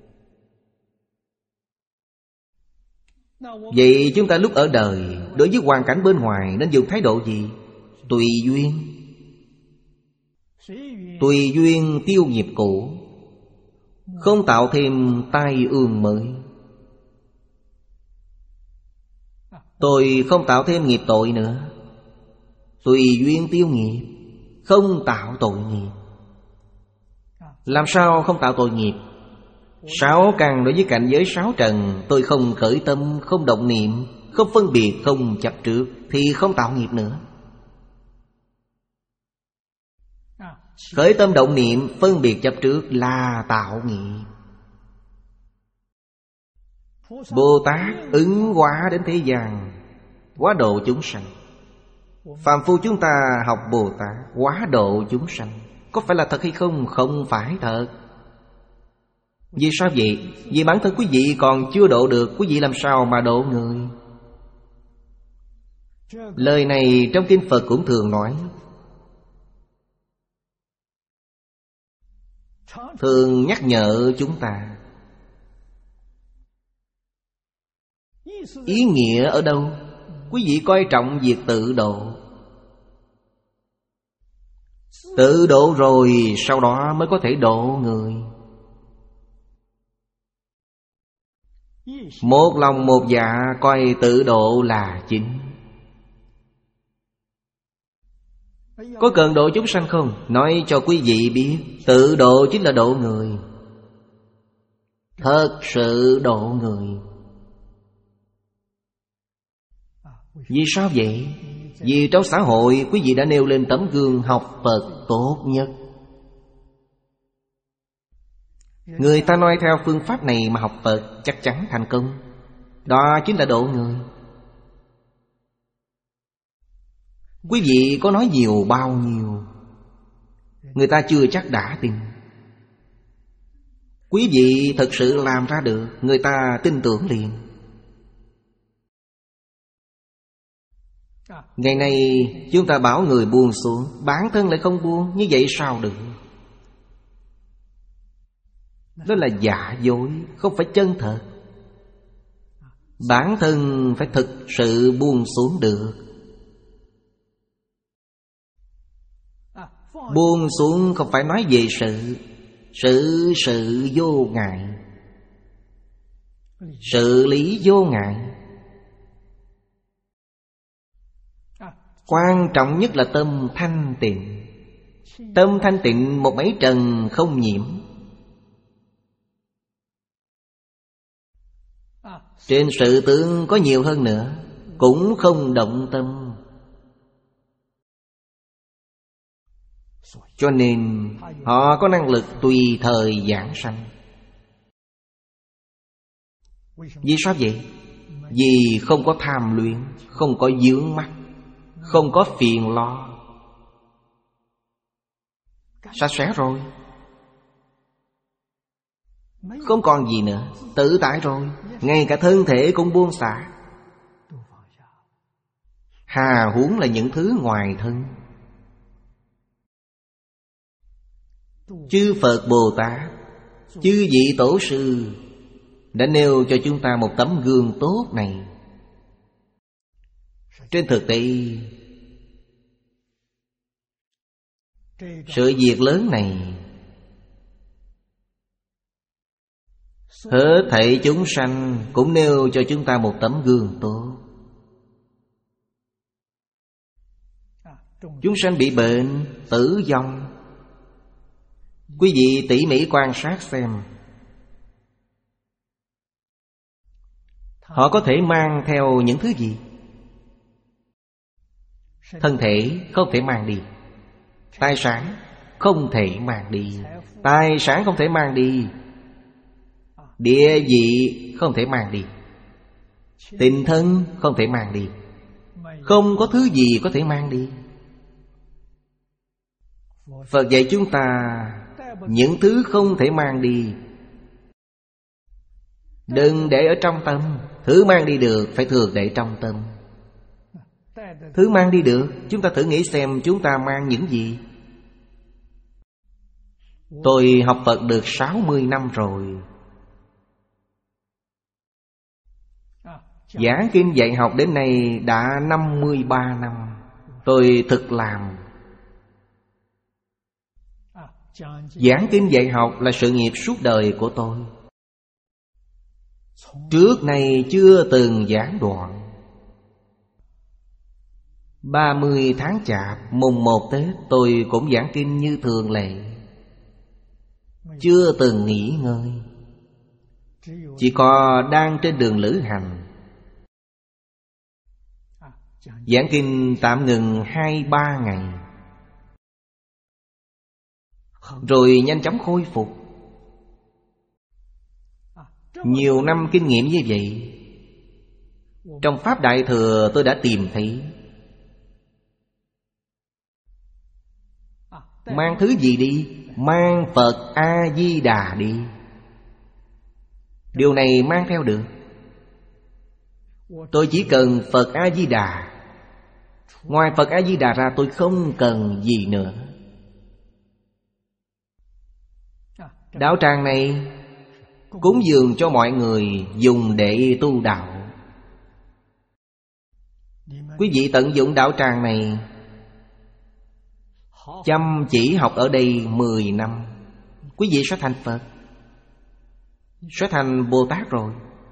Vậy chúng ta lúc ở đời, đối với hoàn cảnh bên ngoài nên dùng thái độ gì? Tùy duyên. Tùy duyên tiêu nghiệp cũ, không tạo thêm tai ương mới. Tôi không tạo thêm nghiệp tội nữa. Tùy duyên tiêu nghiệp, không tạo tội nghiệp. Làm sao không tạo tội nghiệp? Sáu căn đối với cảnh giới sáu trần, tôi không khởi tâm, không động niệm, không phân biệt, không chấp trước, thì không tạo nghiệp nữa. Khởi tâm động niệm, phân biệt chấp trước là tạo nghiệp. Bồ Tát ứng hóa đến thế gian, hóa độ chúng sanh. Phàm phu chúng ta học Bồ Tát hóa độ chúng sanh, có phải là thật hay không? Không phải thật. Vì sao vậy? Vì bản thân quý vị còn chưa độ được, quý vị làm sao mà độ người? Lời này trong kinh Phật cũng thường nói, thường nhắc nhở chúng ta. Ý nghĩa ở đâu? Quý vị coi trọng việc tự độ. Tự độ rồi sau đó mới có thể độ người. Một lòng một dạ coi tự độ là chính. Có cần độ chúng sanh không? Nói cho quý vị biết, tự độ chính là độ người. Thật sự độ người. Vì sao vậy? Vì trong xã hội quý vị đã nêu lên tấm gương học Phật tốt nhất. Người ta nói theo phương pháp này mà học Phật chắc chắn thành công. Đó chính là độ người. Quý vị có nói nhiều bao nhiêu, người ta chưa chắc đã tin. Quý vị thật sự làm ra được, người ta tin tưởng liền. Ngày nay chúng ta bảo người buông xuống, bản thân lại không buông, như vậy sao được? Đó là giả dối, không phải chân thật. Bản thân phải thực sự buông xuống được. Buông xuống không phải nói về sự. Sự sự vô ngại, sự lý vô ngại. Quan trọng nhất là tâm thanh tịnh. Tâm thanh tịnh một mấy trần không nhiễm. Trên sự tướng có nhiều hơn nữa, cũng không động tâm. Cho nên họ có năng lực tùy thời giảng sanh. Vì sao vậy? Vì không có tham luyện, không có vướng mắc, không có phiền lo. Sạch sẽ rồi, không còn gì nữa, tự tại rồi. Ngay cả thân thể cũng buông xả. Hà huống là những thứ ngoài thân. Chư Phật Bồ Tát, chư vị Tổ sư đã nêu cho chúng ta một tấm gương tốt này. Trên thực tế, sự việc lớn này, hết thảy chúng sanh cũng nêu cho chúng ta một tấm gương tốt. Chúng sanh bị bệnh, tử vong, quý vị tỉ mỉ quan sát xem, họ có thể mang theo những thứ gì? Thân thể không thể mang đi, tài sản không thể mang đi, tài sản không thể mang đi, Địa vị không thể mang đi, tình thân không thể mang đi, không có thứ gì có thể mang đi. Phật dạy chúng ta những thứ không thể mang đi đừng để ở trong tâm. Thứ mang đi được phải thường để trong tâm. Thứ mang đi được, chúng ta thử nghĩ xem chúng ta mang những gì. Tôi học Phật được sáu mươi năm rồi. Giảng kinh dạy học đến nay đã năm mươi ba năm. Tôi thực làm. Giảng kinh dạy học là sự nghiệp suốt đời của tôi. Trước nay chưa từng giảng đoạn. Ba mươi tháng Chạp, mùng một Tết, tôi cũng giảng kinh như thường lệ, chưa từng nghỉ ngơi. Chỉ có đang trên đường lữ hành, giảng kinh tạm ngừng hai ba ngày, rồi nhanh chóng khôi phục. Nhiều năm kinh nghiệm như vậy, trong Pháp Đại Thừa tôi đã tìm thấy. Mang thứ gì đi? Mang Phật A-di-đà đi. Điều này mang theo được. Tôi chỉ cần Phật A-di-đà. Ngoài Phật A-di-đà ra tôi không cần gì nữa. Đạo tràng này cúng dường cho mọi người dùng để tu đạo. Quý vị tận dụng đạo tràng này, chăm chỉ học ở đây mười năm, quý vị sẽ thành Phật, sẽ thành Bồ Tát rồi.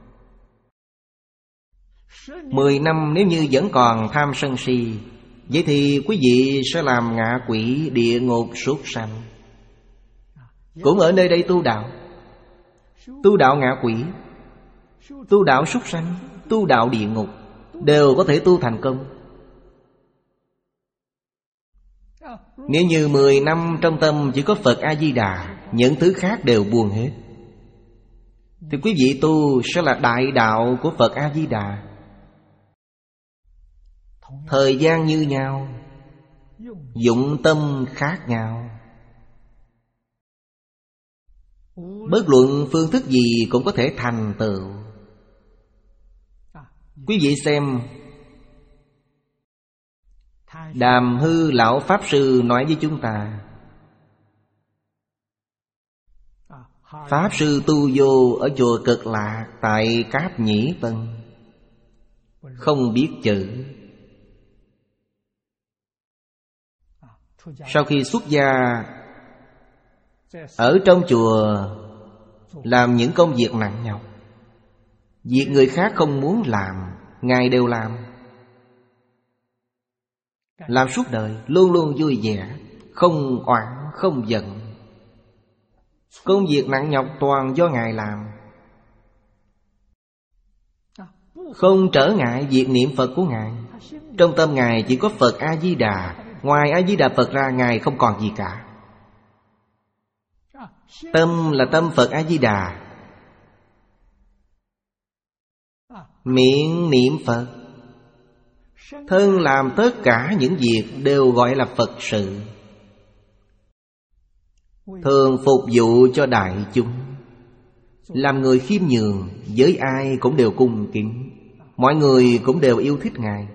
Mười năm nếu như vẫn còn tham sân si, vậy thì quý vị sẽ làm ngạ quỷ, địa ngục, súc sanh. Cũng ở nơi đây tu đạo. Tu đạo ngạ quỷ, tu đạo súc sanh, tu đạo địa ngục, đều có thể tu thành công. Nếu như mười năm trong tâm chỉ có Phật A-di-đà, những thứ khác đều buông hết, thì quý vị tu sẽ là đại đạo của Phật A-di-đà. Thời gian như nhau, dụng tâm khác nhau. Bất luận phương thức gì cũng có thể thành tựu. Quý vị xem, Đàm Hư Lão Pháp Sư nói với chúng ta, Pháp Sư tu vô ở chùa Cực Lạc tại Cáp Nhĩ Tân, không biết chữ. Sau khi xuất gia, ở trong chùa làm những công việc nặng nhọc, việc người khác không muốn làm, Ngài đều làm. Làm suốt đời, luôn luôn vui vẻ, không oán, không giận. Công việc nặng nhọc toàn do Ngài làm, không trở ngại việc niệm Phật của Ngài. Trong tâm Ngài chỉ có Phật A-di-đà. Ngoài A-di-đà Phật ra Ngài không còn gì cả. Tâm là tâm Phật A-di-đà, miệng niệm Phật, thân làm tất cả những việc đều gọi là Phật sự, thường phục vụ cho đại chúng, làm người khiêm nhường, với ai cũng đều cung kính, mọi người cũng đều yêu thích Ngài.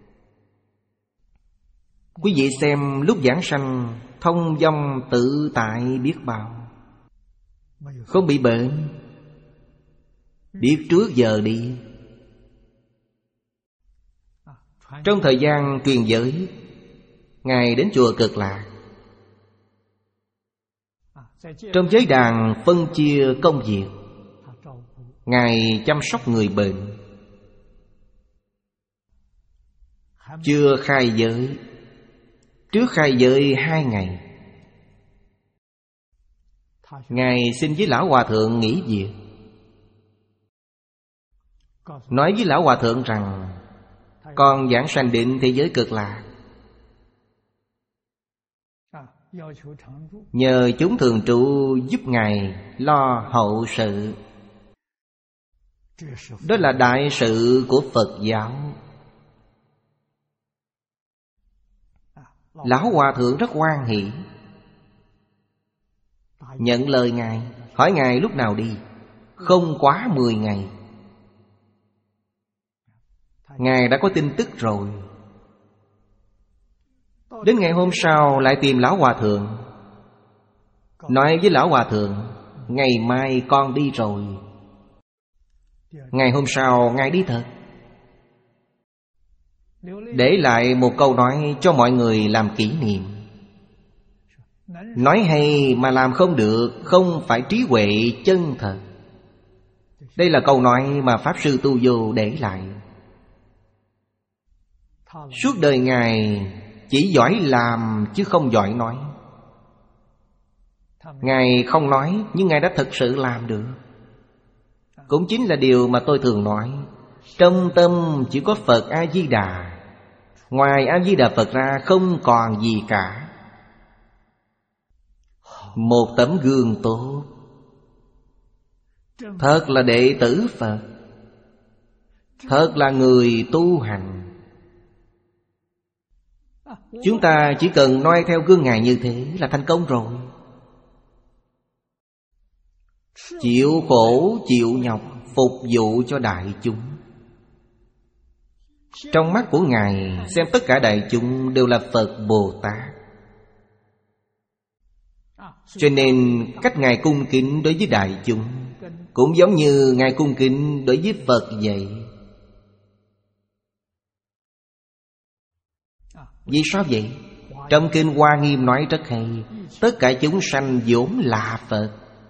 Quý vị xem lúc giảng sanh, thông dong tự tại biết bao, không bị bệnh, biết trước giờ đi. Trong thời gian truyền giới, Ngài đến chùa Cực Lạc. Trong giới đàn phân chia công việc, Ngài chăm sóc người bệnh. Chưa khai giới, trước khai giới hai ngày, Ngài xin với Lão Hòa Thượng nghỉ việc, nói với Lão Hòa Thượng rằng con giảng sanh định thế giới Cực Lạc, nhờ chúng thường trụ giúp Ngài lo hậu sự. Đó là đại sự của Phật giáo. Lão Hòa Thượng rất hoan hỷ, nhận lời Ngài, hỏi Ngài lúc nào đi. Không quá mười ngày, Ngài đã có tin tức rồi. Đến ngày hôm sau lại tìm Lão Hòa Thượng, nói với Lão Hòa Thượng, ngày mai con đi rồi. Ngày hôm sau Ngài đi thật, để lại một câu nói cho mọi người làm kỷ niệm. Nói hay mà làm không được, không phải trí huệ chân thật. Đây là câu nói mà Pháp Sư Tu Vô để lại. Suốt đời Ngài chỉ giỏi làm chứ không giỏi nói. Ngài không nói, nhưng Ngài đã thực sự làm được. Cũng chính là điều mà tôi thường nói, trong tâm chỉ có Phật A-di-đà, ngoài A-di-đà Phật ra không còn gì cả. Một tấm gương tốt, thật là đệ tử Phật, thật là người tu hành. Chúng ta chỉ cần noi theo gương Ngài như thế là thành công rồi. Chịu khổ, chịu nhọc, phục vụ cho đại chúng. Trong mắt của Ngài, xem tất cả đại chúng đều là Phật Bồ Tát. Cho nên cách Ngài cung kính đối với đại chúng cũng giống như Ngài cung kính đối với Phật vậy. Vì sao vậy? Trong Kinh Hoa Nghiêm nói rất hay, tất cả chúng sanh vốn là Phật.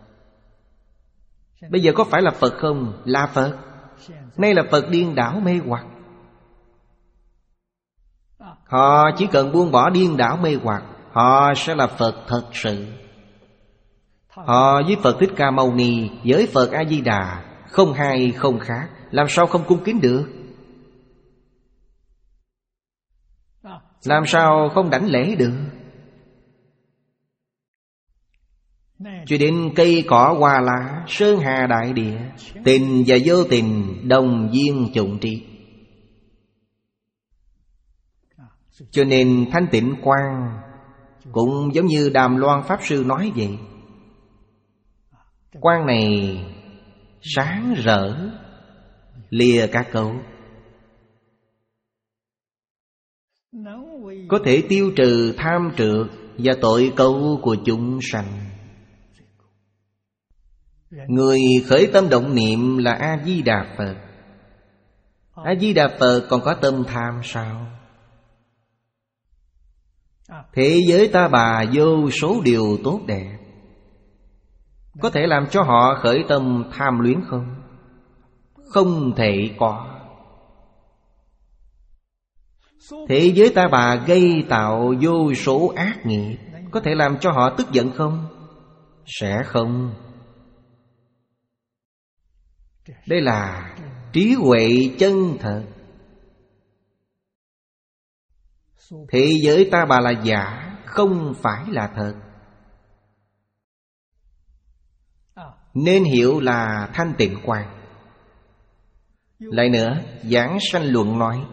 Bây giờ có phải là Phật không? Là Phật. Nay là Phật điên đảo mê hoặc. Họ chỉ cần buông bỏ điên đảo mê hoặc, họ sẽ là Phật thật sự. Họ với Phật Thích Ca Mâu Ni, với Phật A-di-đà không hai không khác, làm sao không cung kính được? Làm sao không đảnh lễ được? Cho đến cây cỏ hoa lá, sơn hà đại địa, tình và vô tình đồng duyên chủng tri. Cho nên thanh tịnh quang cũng giống như Đàm Loan Pháp Sư nói vậy. Quang này sáng rỡ, lìa cả cấu, có thể tiêu trừ tham trược và tội cấu của chúng sanh. Người khởi tâm động niệm là A-di-đà Phật. A-di-đà Phật còn có tâm tham sao? Thế giới ta bà vô số điều tốt đẹp, có thể làm cho họ khởi tâm tham luyến không? Không thể có. Thế giới ta bà gây tạo vô số ác nghiệp, có thể làm cho họ tức giận không? Sẽ không. Đây là trí huệ chân thật. Thế giới ta bà là giả, không phải là thật. Nên hiểu là thanh tịnh quang. Lại nữa, Giảng Sanh Luận nói,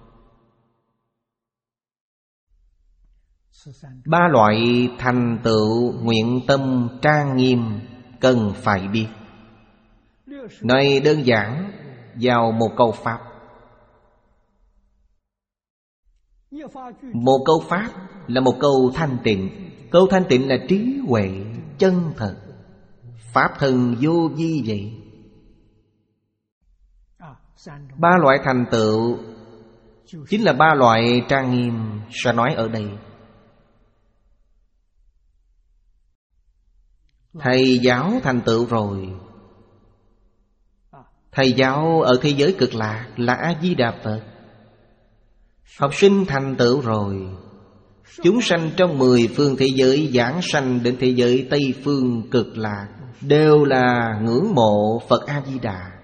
ba loại thành tựu nguyện tâm trang nghiêm cần phải biết. Nói đơn giản vào một câu Pháp. Một câu Pháp là một câu thanh tịnh. Câu thanh tịnh là trí huệ chân thật, Pháp thân vô vi vậy. Ba loại thành tựu chính là ba loại trang nghiêm sẽ nói ở đây. Thầy giáo thành tựu rồi. Thầy giáo ở thế giới cực lạc là A-di-đà Phật. Học sinh thành tựu rồi. Chúng sanh trong mười phương thế giới giảng sanh đến thế giới Tây phương cực lạc đều là ngưỡng mộ Phật A-di-đà,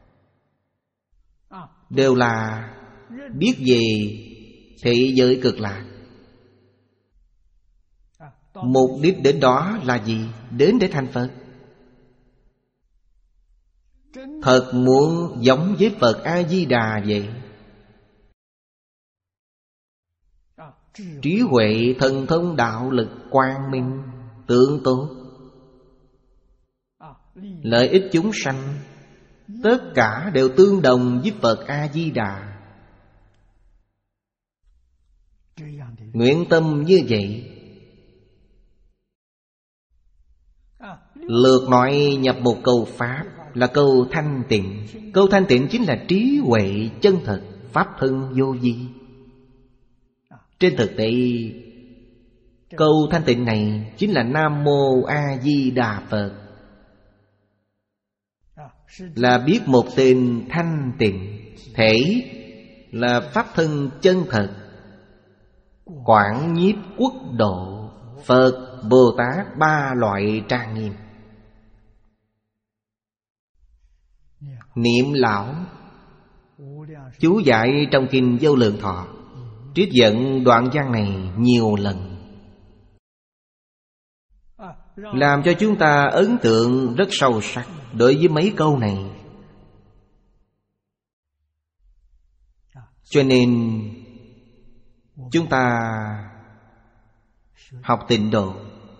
đều là biết về thế giới cực lạc. Mục đích đến đó là gì? Đến để thành Phật. Thật muốn giống với Phật A-di-đà vậy. Trí huệ thần thông đạo lực quang minh tướng tốt, lợi ích chúng sanh, tất cả đều tương đồng với Phật A-di-đà. Nguyện tâm như vậy, lược nói nhập một câu Pháp là câu thanh tịnh. Câu thanh tịnh chính là trí huệ chân thật, Pháp thân vô vi. Trên thực tế, câu thanh tịnh này chính là Nam Mô A Di Đà Phật, là biết một tên thanh tịnh, thể là Pháp thân chân thật, quảng nhiếp quốc độ, Phật Bồ Tát ba loại trang nghiêm. Niệm lão chú giải trong kinh Vô Lượng Thọ trích dẫn đoạn văn này nhiều lần, làm cho chúng ta ấn tượng rất sâu sắc đối với mấy câu này. Cho nên chúng ta học tịnh độ,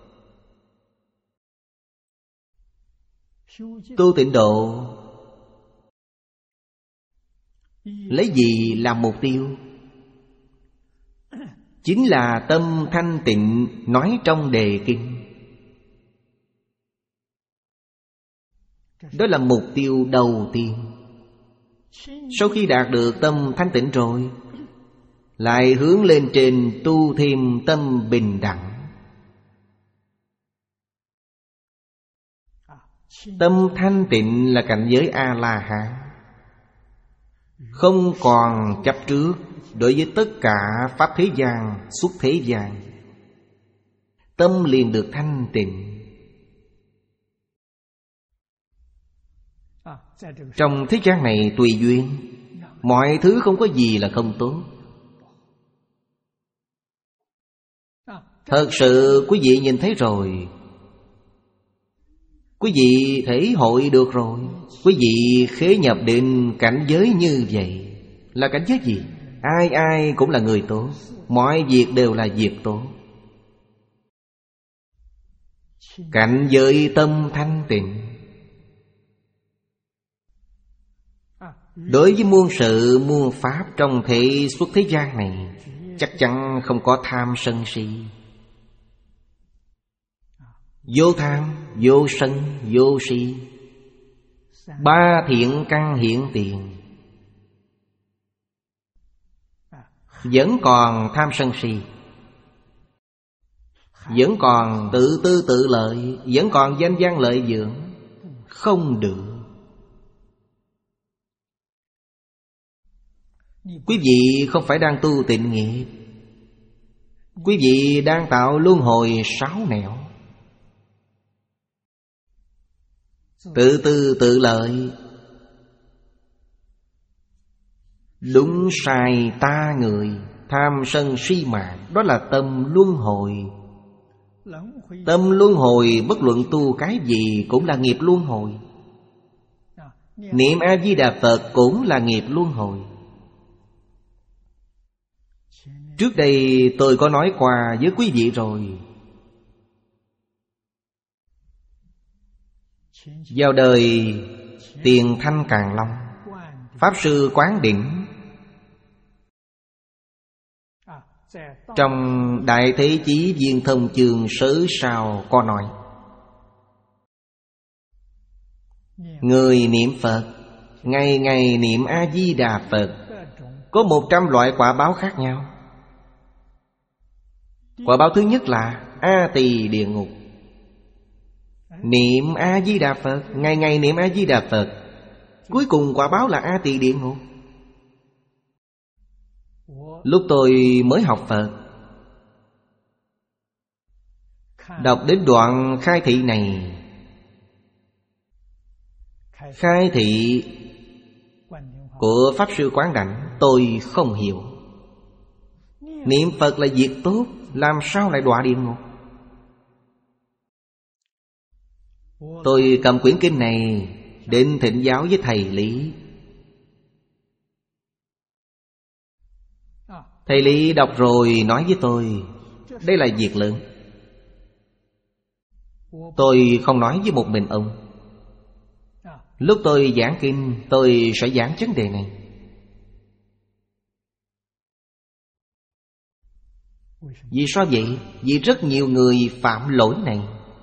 tu tịnh độ lấy gì làm mục tiêu? Chính là tâm thanh tịnh nói trong đề kinh. Đó là mục tiêu đầu tiên. Sau khi đạt được tâm thanh tịnh rồi, lại hướng lên trên tu thêm tâm bình đẳng. Tâm thanh tịnh là cảnh giới A-la-hán, không còn chấp trước đối với tất cả pháp thế gian, xuất thế gian. Tâm liền được thanh tịnh. Trong thế gian này tùy duyên, mọi thứ không có gì là không tốt. Thật sự quý vị nhìn thấy rồi, quý vị thể hội được rồi, quý vị khế nhập đến cảnh giới như vậy. Là cảnh giới gì? Ai ai cũng là người tốt, mọi việc đều là việc tốt. Cảnh giới tâm thanh tịnh. Đối với muôn sự muôn pháp trong thế xuất thế gian này, chắc chắn không có tham sân si. Vô tham, vô sân, vô si, ba thiện căn hiện tiền. Vẫn còn tham sân si, vẫn còn tự tư tự lợi, vẫn còn danh văn lợi dưỡng. Không được. Quý vị không phải đang tu tịnh nghiệp, quý vị đang tạo luân hồi sáu nẻo. Tự tư tự lợi, đúng sai ta người, tham sân si mạng, đó là tâm luân hồi. Tâm luân hồi bất luận tu cái gì cũng là nghiệp luân hồi. Niệm A-di-đà Phật cũng là nghiệp luân hồi. Trước đây tôi có nói qua với quý vị rồi. Vào đời Tiền Thanh Càn Long, Pháp Sư Quán Đỉnh trong Đại Thế Chí Viên Thông Chương Sớ Sao có nói: người niệm Phật, ngày ngày niệm A-di-đà Phật, có một trăm loại quả báo khác nhau. Quả báo thứ nhất là A Tỳ địa ngục. Niệm A-di-đà Phật, ngày ngày niệm A-di-đà Phật, cuối cùng quả báo là A Tỳ địa ngục. Lúc tôi mới học Phật, đọc đến đoạn khai thị này, khai thị của Pháp Sư Quán Đảnh, tôi không hiểu. Niệm Phật là việc tốt, làm sao lại đọa địa ngục? Tôi cầm quyển kinh này đến thỉnh giáo với thầy Lý. Thầy Lý đọc rồi nói với tôi, đây là việc lớn. Tôi không nói với một mình ông. Lúc tôi giảng kinh, tôi sẽ giảng vấn đề này. Vì sao vậy? Vì rất nhiều người phạm lỗi này,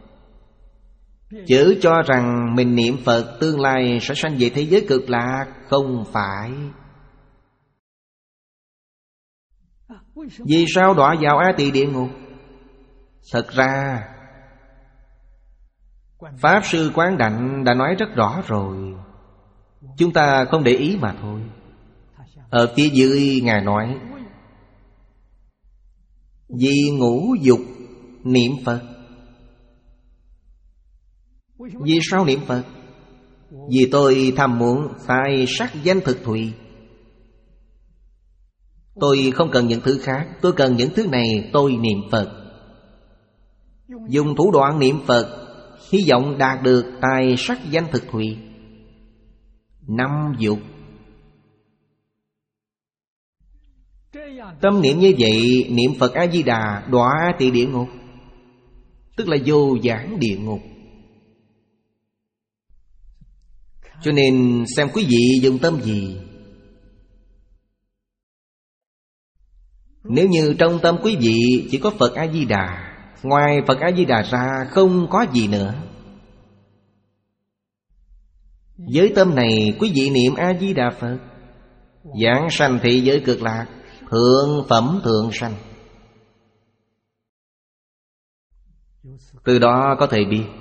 chớ cho rằng mình niệm Phật tương lai sẽ sanh về thế giới cực lạc. Không phải. Vì sao đọa vào A Tỳ địa ngục? Thật ra Pháp Sư Quán Đảnh đã nói rất rõ rồi, chúng ta không để ý mà thôi. Ở phía dưới Ngài nói, vì ngũ dục niệm Phật. Vì sao niệm Phật? Vì tôi tham muốn tài sắc danh thực thùy. Tôi không cần những thứ khác, tôi cần những thứ này, tôi niệm Phật. Dùng thủ đoạn niệm Phật, hy vọng đạt được tài sắc danh thực thùy. Năm dục. Tâm niệm như vậy, niệm Phật A-di-đà đọa tỳ địa ngục, tức là vô giảng địa ngục. Cho nên xem quý vị dùng tâm gì. Nếu như trong tâm quý vị chỉ có Phật A-di-đà, ngoài Phật A-di-đà ra không có gì nữa, với tâm này quý vị niệm A-di-đà Phật, giảng sanh thị giới cực lạc, thượng phẩm thượng sanh. Từ đó có thể biết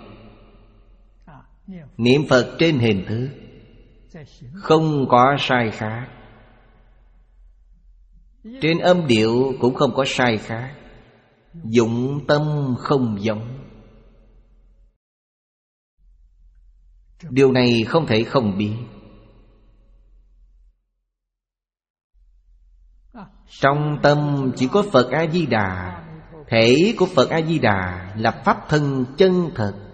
niệm Phật trên hình thức không có sai khác, trên âm điệu cũng không có sai khác, dụng tâm không giống. Điều này không thể không biết. Trong tâm chỉ có Phật A-di-đà. Thể của Phật A-di-đà là Pháp thân chân thật.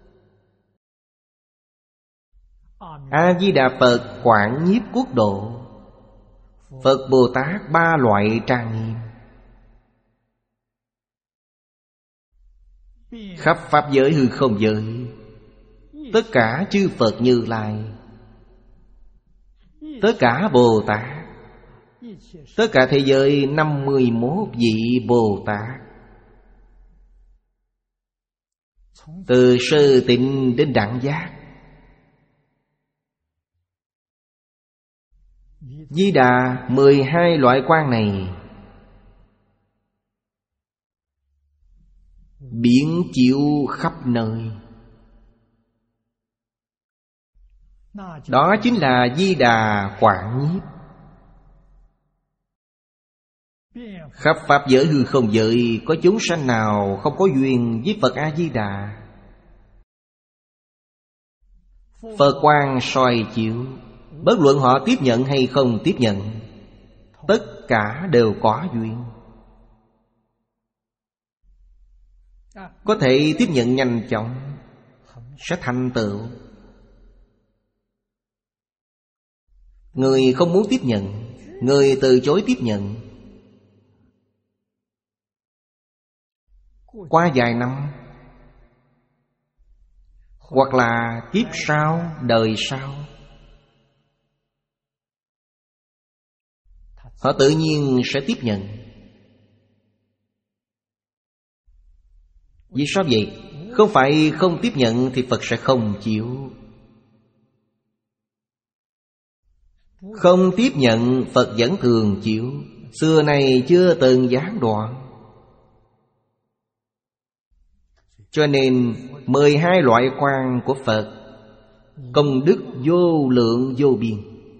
A-di-đà Phật quảng nhiếp quốc độ. Phật Bồ Tát ba loại trang nghiêm, khắp Pháp giới hư không giới. Tất cả chư Phật Như Lai, tất cả Bồ Tát, tất cả thế giới năm mươi mốt vị Bồ Tát, từ sơ tịnh đến đẳng giác. Di Đà mười hai loại quan này biến chiếu khắp nơi. Đó chính là Di Đà quảng nhiếp, khắp Pháp giới hư không giới. Có chúng sanh nào không có duyên với Phật A-di-đà? Phật quang soi chiếu, bất luận họ tiếp nhận hay không tiếp nhận, tất cả đều có duyên. Có thể tiếp nhận nhanh chóng, sẽ thành tựu. Người không muốn tiếp nhận, người từ chối tiếp nhận, qua vài năm, hoặc là kiếp sau, đời sau, họ tự nhiên sẽ tiếp nhận. Vì sao vậy? Không phải không tiếp nhận thì Phật sẽ không chịu. Không tiếp nhận Phật vẫn thường chịu. Xưa này chưa từng gián đoạn. Cho nên mười hai loại quan của Phật công đức vô lượng vô biên,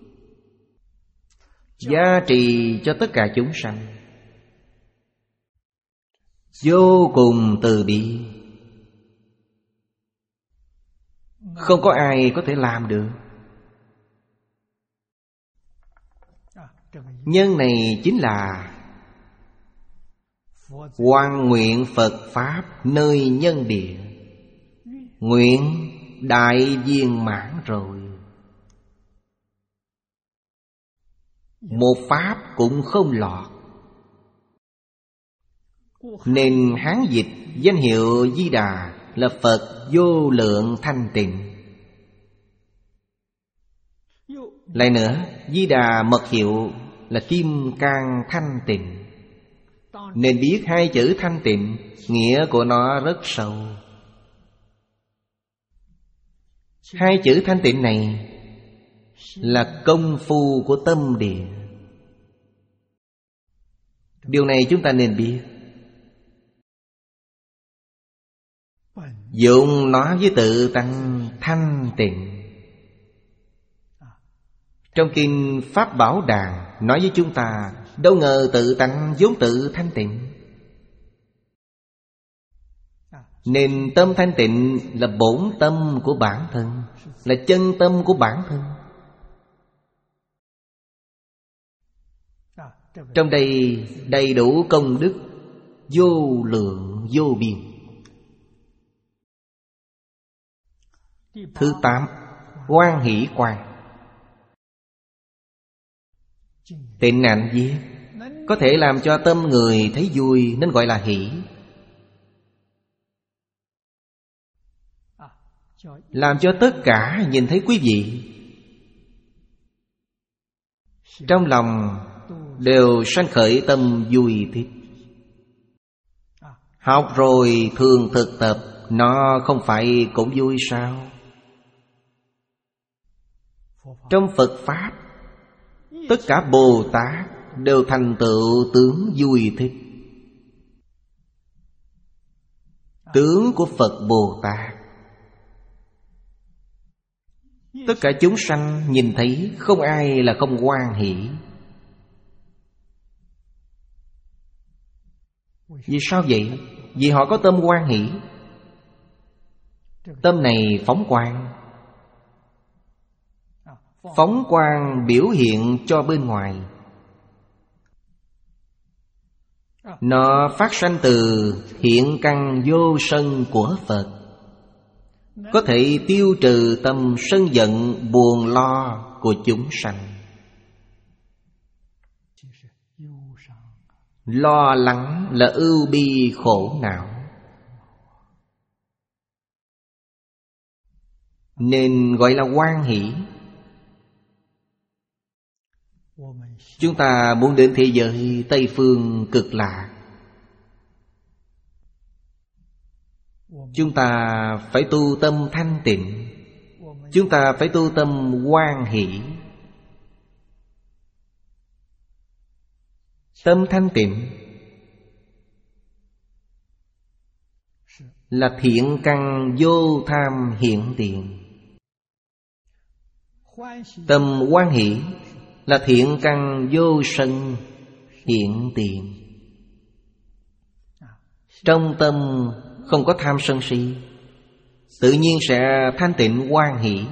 giá trị cho tất cả chúng sanh, vô cùng từ bi. Không có ai có thể làm được. Nhân này chính là hoan nguyện Phật Pháp nơi nhân địa. Nguyện đại viên mãn rồi. Một pháp cũng không lọt. Nên Hán dịch danh hiệu Di Đà là Phật vô lượng thanh tịnh. Lại nữa, Di Đà mật hiệu là Kim Cang thanh tịnh. Nên biết hai chữ thanh tịnh, nghĩa của nó rất sâu. Hai chữ thanh tịnh này là công phu của tâm địa. Điều này chúng ta nên biết. Dụng nó với tự tánh thanh tịnh. Trong kinh Pháp Bảo Đàn nói với chúng ta, đâu ngờ tự tánh vốn tự thanh tịnh. Nên tâm thanh tịnh là bổn tâm của bản thân, là chân tâm của bản thân. Trong đây đầy đủ công đức vô lượng vô biên. Thứ tám, hoan hỷ quan. Tịnh Hạnh viết, có thể làm cho tâm người thấy vui nên gọi là hỷ. Làm cho tất cả nhìn thấy quý vị, trong lòng đều sanh khởi tâm vui thích. Học rồi thường thực tập, nó không phải cũng vui sao? Trong Phật Pháp, tất cả Bồ Tát đều thành tựu tướng vui thích. Tướng của Phật Bồ Tát, tất cả chúng sanh nhìn thấy không ai là không hoan hỷ. Vì sao vậy? Vì họ có tâm hoan hỷ. Tâm này phóng quang. Phóng quang biểu hiện cho bên ngoài. Nó phát sanh từ hiện căn vô sân của Phật, có thể tiêu trừ tâm sân giận buồn lo của chúng sanh. Lo lắng là ưu bi khổ não. Nên gọi là hoan hỷ. Chúng ta muốn đến thế giới Tây Phương cực lạc, chúng ta phải tu tâm thanh tịnh. Chúng ta phải tu tâm hoan hỷ. Tâm thanh tịnh là thiện căn vô tham hiện tiền. Tâm hoan hỷ là thiện căn vô sân hiện tiền. Trong tâm không có tham sân si, tự nhiên sẽ thanh tịnh hoan hỷ.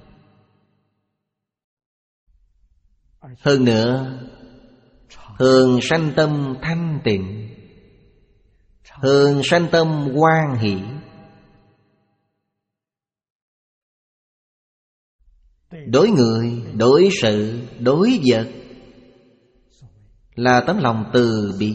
Hơn nữa, thường sanh tâm thanh tịnh, thường sanh tâm hoan hỷ. Đối người, đối sự, đối vật là tấm lòng từ bi.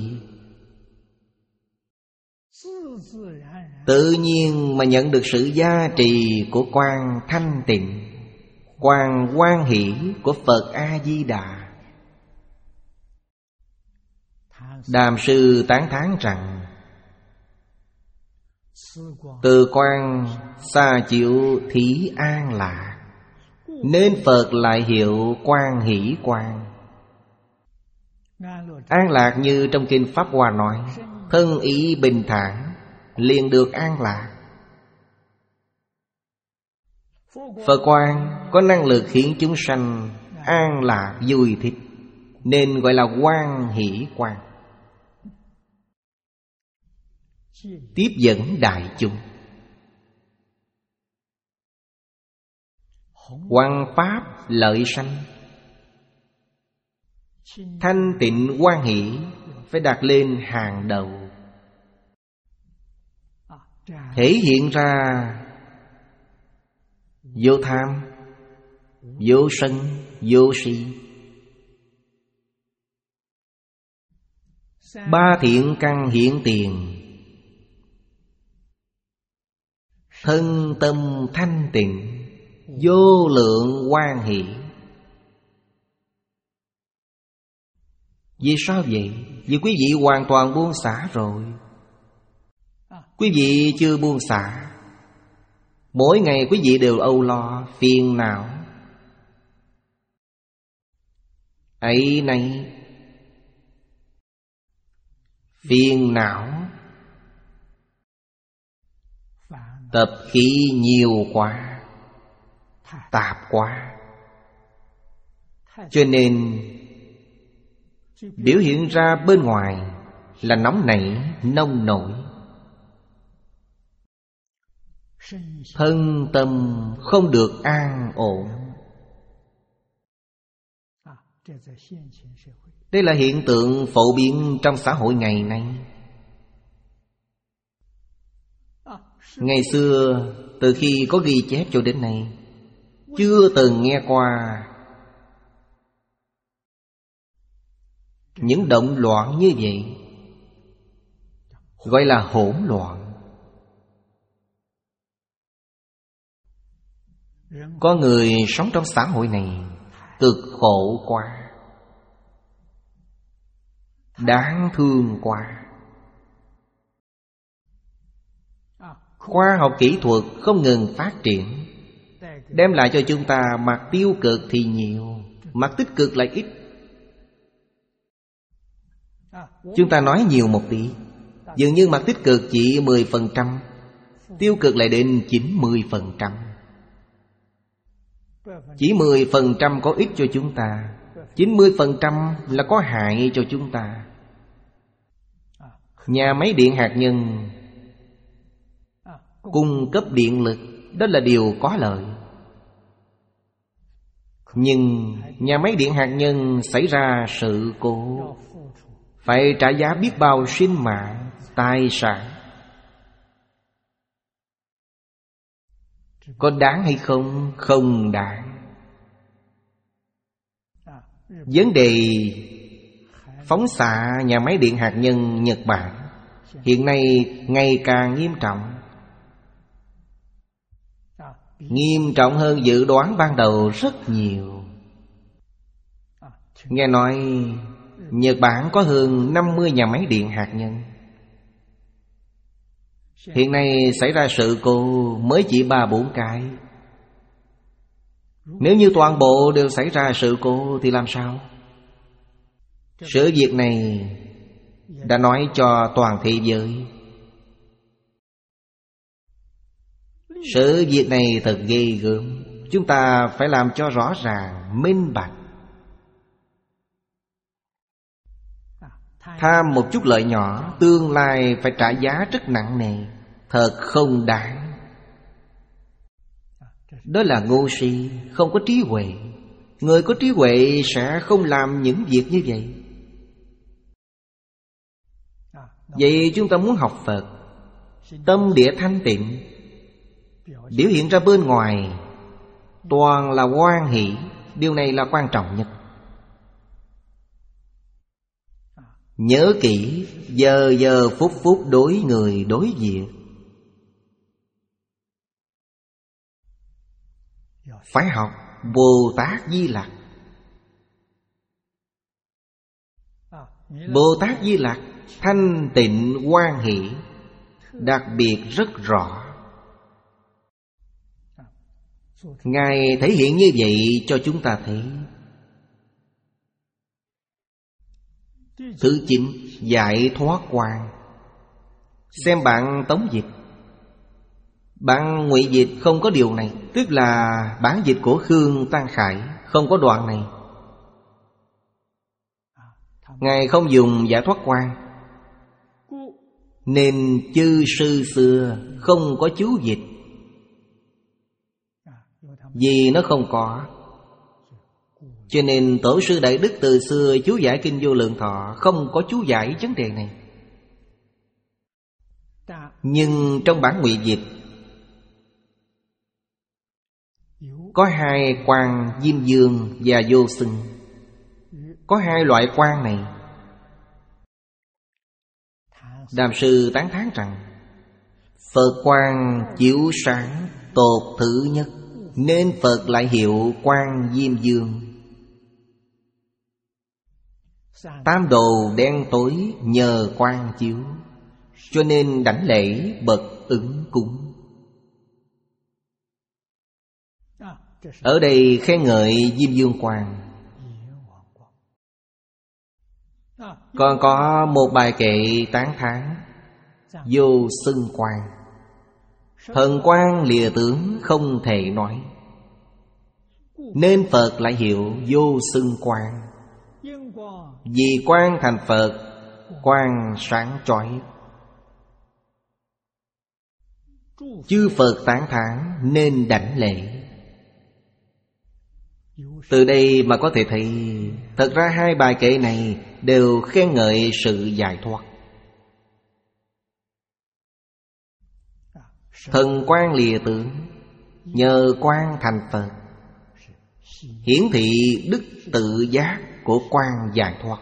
Tự nhiên mà nhận được sự gia trì của quang thanh tịnh, quang hoan hỷ của Phật A-di-đà. Đàm sư tán thán rằng, từ quan xa chịu thí an lạc, nên Phật lại hiệu quan hỷ quan. An lạc như trong kinh Pháp Hoa nói, thân ý bình thản liền được an lạc. Phật quan có năng lực khiến chúng sanh an lạc vui thích, nên gọi là hoan hỷ quan. Tiếp dẫn đại chúng. Hoằng pháp lợi sanh. Thanh tịnh hoan hỷ phải đặt lên hàng đầu, thể hiện ra vô tham, vô sân, vô si. Ba thiện căn hiện tiền, thân tâm thanh tịnh, vô lượng hoan hỷ. Vì sao vậy? Vì quý vị hoàn toàn buông xả rồi. Quý vị chưa buông xả, mỗi ngày quý vị đều âu lo, phiền não, ấy này, phiền não, tập khí nhiều quá, tạp quá, cho nên biểu hiện ra bên ngoài là nóng nảy, nông nổi. Thân tâm không được an ổn. Đây là hiện tượng phổ biến trong xã hội ngày nay. Ngày xưa, từ khi có ghi chép cho đến nay, chưa từng nghe qua những động loạn như vậy, gọi là hỗn loạn. Có người sống trong xã hội này cực khổ quá, đáng thương quá. Khoa học kỹ thuật không ngừng phát triển, đem lại cho chúng ta mặt tiêu cực thì nhiều, mặt tích cực lại ít. Chúng ta nói nhiều một tí, dường như mặt tích cực chỉ mười phần trăm, tiêu cực lại đến chín mươi phần trăm. Chỉ mười phần trăm có ích cho chúng ta, chín mươi phần trăm là có hại cho chúng ta. Nhà máy điện hạt nhân cung cấp điện lực, đó là điều có lợi. Nhưng nhà máy điện hạt nhân xảy ra sự cố, phải trả giá biết bao sinh mạng, tài sản. Có đáng hay không? Không đáng. Vấn đề phóng xạ nhà máy điện hạt nhân Nhật Bản hiện nay ngày càng nghiêm trọng, nghiêm trọng hơn dự đoán ban đầu rất nhiều. Nghe nói Nhật Bản có hơn năm mươi nhà máy điện hạt nhân, hiện nay xảy ra sự cố mới chỉ ba bốn cái. Nếu như toàn bộ đều xảy ra sự cố thì làm sao? Sự việc này đã nói cho toàn thế giới. Sự việc này thật ghê gớm, chúng ta phải làm cho rõ ràng, minh bạch. Tham một chút lợi nhỏ, tương lai phải trả giá rất nặng nề, thật không đáng. Đó là ngu si, không có trí huệ. Người có trí huệ sẽ không làm những việc như vậy. Vậy chúng ta muốn học Phật, tâm địa thanh tịnh, biểu hiện ra bên ngoài toàn là hoan hỷ. Điều này là quan trọng nhất. Nhớ kỹ, giờ giờ phút phút đối người đối việc, phải học Bồ Tát Di Lặc. Bồ Tát Di Lặc thanh tịnh hoan hỷ, đặc biệt rất rõ. Ngài thể hiện như vậy cho chúng ta thấy. Thứ chín, giải thoát quan. Xem bạn tống dịch, bạn ngụy dịch không có điều này, tức là bản dịch của Khương Tăng Khải không có đoạn này. Ngài không dùng giải thoát quan, nên chư sư xưa không có chú dịch. Vì nó không có, cho nên tổ sư Đại Đức từ xưa chú giải Kinh Vô Lượng Thọ không có chú giải vấn đề này. Nhưng trong bản ngụy dịch Có hai quan Diêm Dương và Vô Xưng. Có hai loại quan này. Đàm sư tán thán rằng Phật quan chiếu sáng tột thứ nhất, nên Phật lại hiệu quan Diêm Dương. Tam đồ đen tối nhờ quan chiếu, cho nên đảnh lễ bậc ứng cúng. Ở đây khen ngợi Diêm Dương quan. Còn có một bài kệ tán thán Vô Xưng quan. Thần quan lìa tướng không thể nói, nên Phật lại hiệu Vô Xưng quan. Vì quan thành Phật, quan sáng chói. Chư Phật tán thán nên đảnh lễ. Từ đây mà có thể thấy, thật ra hai bài kệ này đều khen ngợi sự giải thoát. Thần quan lìa tướng, nhờ quan thành Phật, hiển thị đức tự giác của quan giải thoát.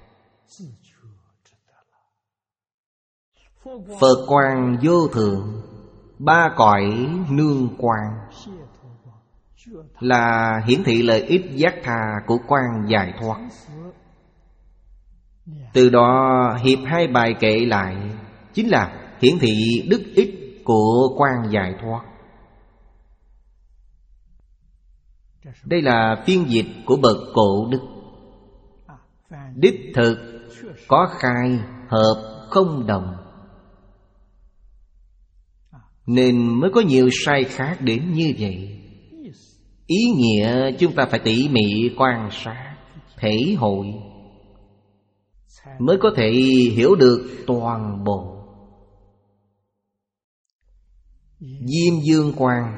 Phật quan vô thượng, ba cõi nương quan, là hiển thị lợi ích giác tha của quan giải thoát. Từ đó hiệp hai bài kệ lại, chính là hiển thị đức ích của quan giải thoát. Đây là phiên dịch của bậc cổ đức. Đích thực có khai hợp không đồng, nên mới có nhiều sai khác đến như vậy. Ý nghĩa chúng ta phải tỉ mỉ quan sát, thể hội, mới có thể hiểu được toàn bộ. Diêm Dương quan.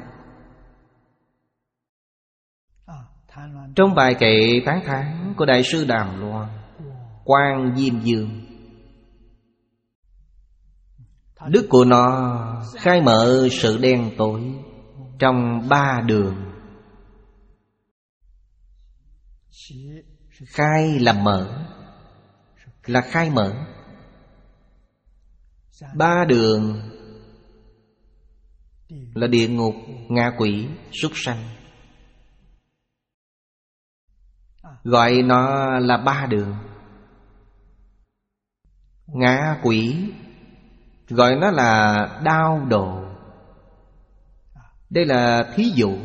Trong bài kệ tán thán của Đại sư Đàm Loan, quan Diêm Dương, đức của nó khai mở sự đen tối trong ba đường. Khai là mở, là khai mở. Ba đường là địa ngục, ngạ quỷ, súc sanh. Gọi nó là ba đường. Ngạ quỷ gọi nó là đao độ. Đây là thí dụ.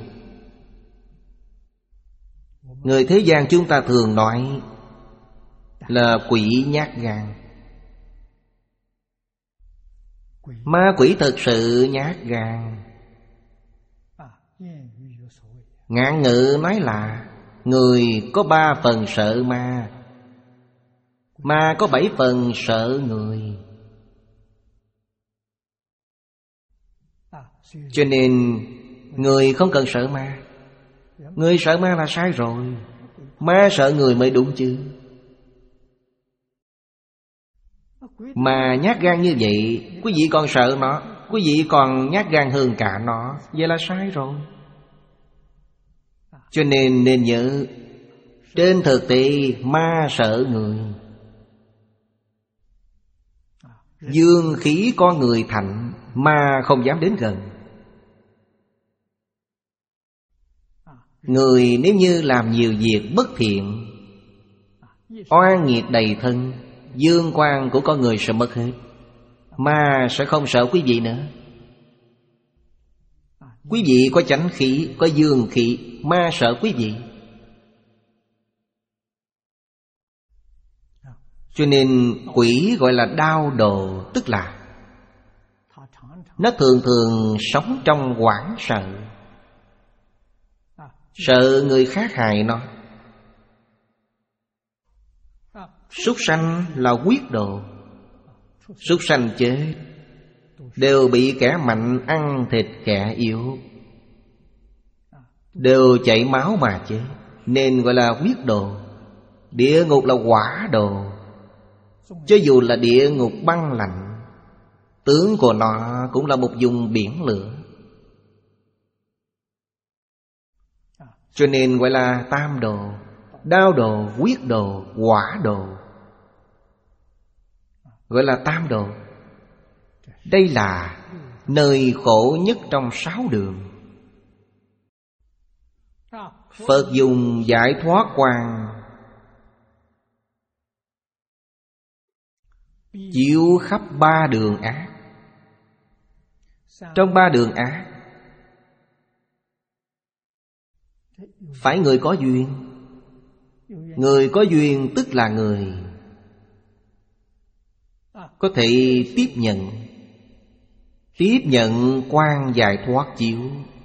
Người thế gian chúng ta thường nói là quỷ nhát gan. Ma quỷ thật sự nhát gan. Ngạn ngữ nói là người có ba phần sợ ma, ma có bảy phần sợ người. Cho nên người không cần sợ ma. Người sợ ma là sai rồi. Ma sợ người mới đúng chứ. Mà nhát gan như vậy, quý vị còn sợ nó, quý vị còn nhát gan hơn cả nó, vậy là sai rồi. Cho nên nên nhớ, trên thực tế ma sợ người. Dương khí con người thạnh, ma không dám đến gần. Người nếu như làm nhiều việc bất thiện, oan nghiệt đầy thân, dương quang của con người sẽ mất hết. Ma sẽ không sợ quý vị nữa. Quý vị có chánh khí, có dương khí, ma sợ quý vị. Cho nên quỷ gọi là đao đồ, tức là nó thường thường sống trong hoảng sợ, sợ người khác hại nó. Súc sanh là quyết đồ. Súc sanh chết đều bị kẻ mạnh ăn thịt kẻ yếu, đều chảy máu mà chết, nên gọi là quyết đồ. Địa ngục là hỏa đồ. Cho dù là địa ngục băng lạnh, tướng của nó cũng là một vùng biển lửa. Cho nên gọi là tam đồ: đao đồ, quyết đồ, hỏa đồ. Gọi là tam đồ. Đây là nơi khổ nhất trong sáu đường. Phật dùng giải thoát quang chiếu khắp ba đường ác. Trong ba đường ác, phải người có duyên. Người có duyên tức là người có thể tiếp nhận Tiếp nhận quang giải thoát chiếu,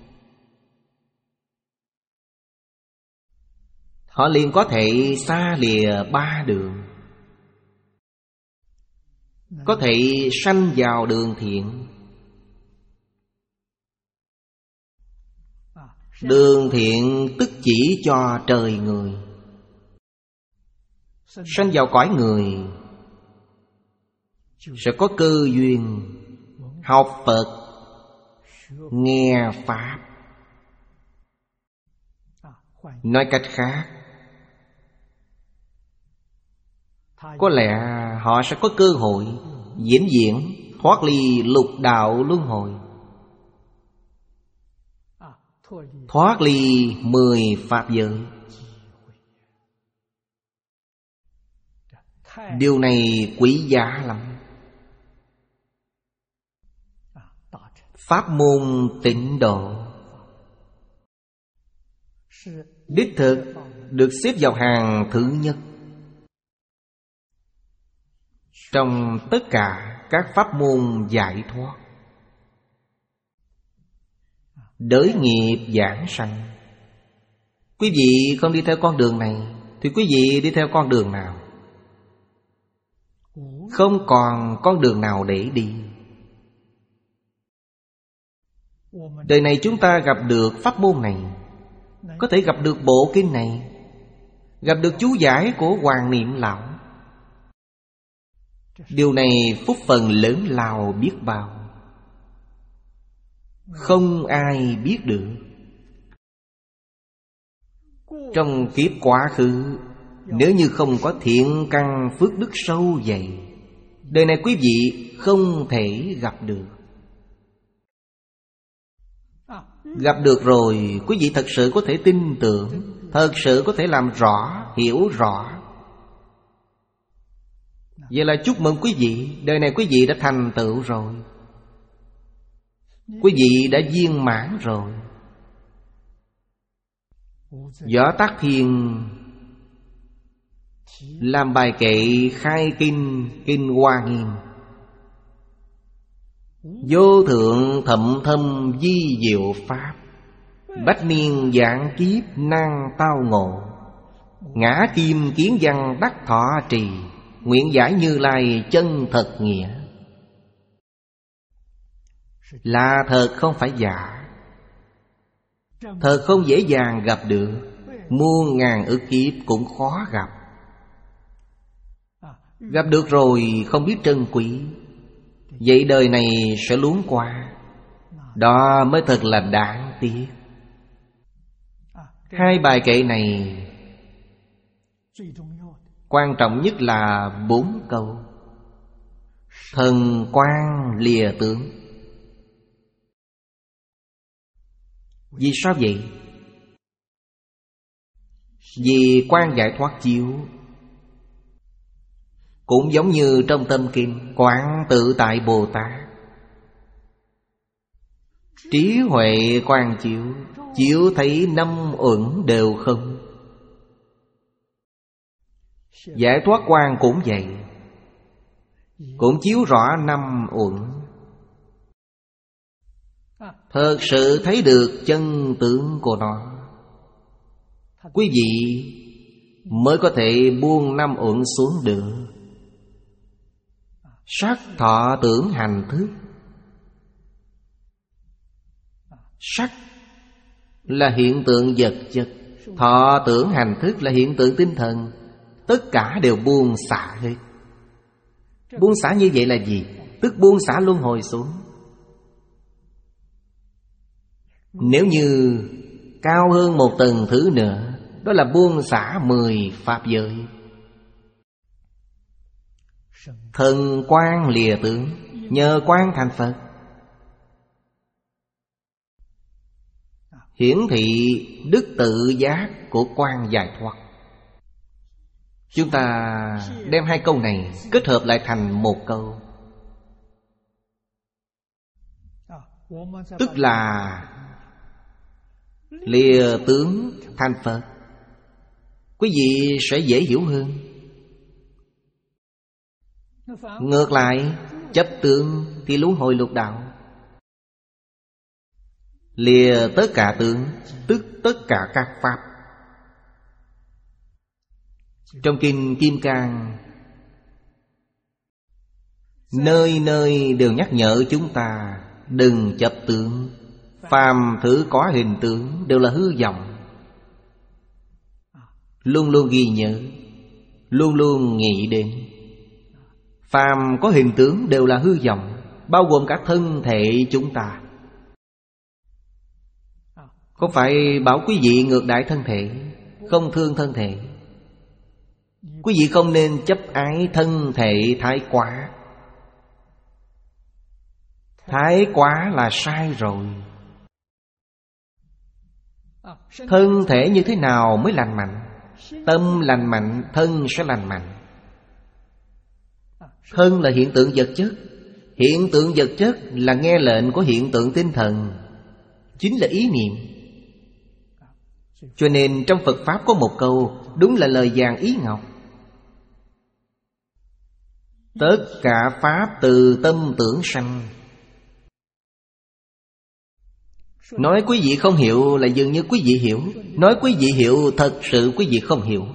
họ liền có thể xa lìa ba đường, có thể sanh vào đường thiện. Đường thiện tức chỉ cho trời người. Sanh vào cõi người sẽ có cơ duyên học Phật, nghe Pháp. Nói cách khác, có lẽ họ sẽ có cơ hội vĩnh viễn thoát ly lục đạo luân hồi, thoát ly mười pháp giới. Điều này quý giá lắm. Pháp môn tịnh độ đích thực được xếp vào hàng thứ nhất trong tất cả các pháp môn giải thoát. Đới nghiệp giảng sanh. Quý vị không đi theo con đường này thì quý vị đi theo con đường nào? Không còn con đường nào để đi. Đời này chúng ta gặp được pháp môn này, có thể gặp được bộ kinh này, gặp được chú giải của Hoàng Niệm Lão. Điều này phúc phần lớn lao biết bao, không ai biết được. Trong kiếp quá khứ, nếu như không có thiện căn phước đức sâu dày, đời này quý vị không thể gặp được. Gặp được rồi, quý vị thật sự có thể tin tưởng, thật sự có thể làm rõ, hiểu rõ. Vậy là chúc mừng quý vị, đời này quý vị đã thành tựu rồi, quý vị đã viên mãn rồi. Võ Tắc Thiên làm bài kệ khai kinh Kinh Hoa Nghiêm: vô thượng thậm thâm di diệu pháp, bách niên vạn kiếp năng tao ngộ. Ngã kim kiến văn đắc thọ trì, nguyện giải Như Lai chân thật nghĩa. Là thật không phải giả, thật không dễ dàng gặp được, muôn ngàn ức kiếp cũng khó gặp. Gặp được rồi không biết trân quý, vậy đời này sẽ luống qua. Đó mới thật là đáng tiếc. Hai bài kệ này quan trọng nhất là bốn câu: thần quang lìa tướng. Vì sao vậy? Vì quang giải thoát chiếu. Cũng giống như trong tâm kinh Quán Tự Tại Bồ Tát, trí huệ quang chiếu, chiếu thấy năm uẩn đều không. Giải thoát quang cũng vậy, cũng chiếu rõ năm uẩn. Thật sự thấy được chân tướng của nó, quý vị mới có thể buông năm uẩn xuống được. Sắc thọ tưởng hành thức. Sắc là hiện tượng vật chất, thọ tưởng hành thức là hiện tượng tinh thần. Tất cả đều buông xả hết. Buông xả như vậy là gì? Tức buông xả luân hồi xuống. Nếu như Cao hơn một tầng thứ nữa, đó là buông xả mười pháp giới. Thần quang lìa tướng, nhờ quang thành Phật. Hiển thị đức tự giác của quang giải thoát. Chúng ta đem hai câu này kết hợp lại thành một câu, tức là lìa tướng thành Phật. Quý vị sẽ dễ hiểu hơn. Ngược lại, chấp tướng thì luân hồi lục đạo. Lìa tất cả tướng, tức tất cả các pháp. Trong Kinh Kim Cang, nơi nơi đều nhắc nhở chúng ta đừng chấp tướng. Phàm thử có hình tướng đều là hư vọng. Luôn luôn ghi nhớ, luôn luôn nghĩ đến. Phàm có hình tướng đều là hư vọng, bao gồm cả thân thể chúng ta. Không phải bảo quý vị ngược đãi thân thể, không thương thân thể. Quý vị không nên chấp ái thân thể thái quá. Thái quá là sai rồi. Thân thể như thế nào mới lành mạnh? Tâm lành mạnh, thân sẽ lành mạnh. Thân là hiện tượng vật chất. Hiện tượng vật chất là nghe lệnh của hiện tượng tinh thần, chính là ý niệm. Cho nên trong Phật Pháp có một câu, đúng là lời vàng ý ngọc. Tất cả Pháp từ tâm tưởng sanh. Nói quý vị không hiểu là dường như quý vị hiểu. Nói quý vị hiểu, thật sự quý vị không hiểu.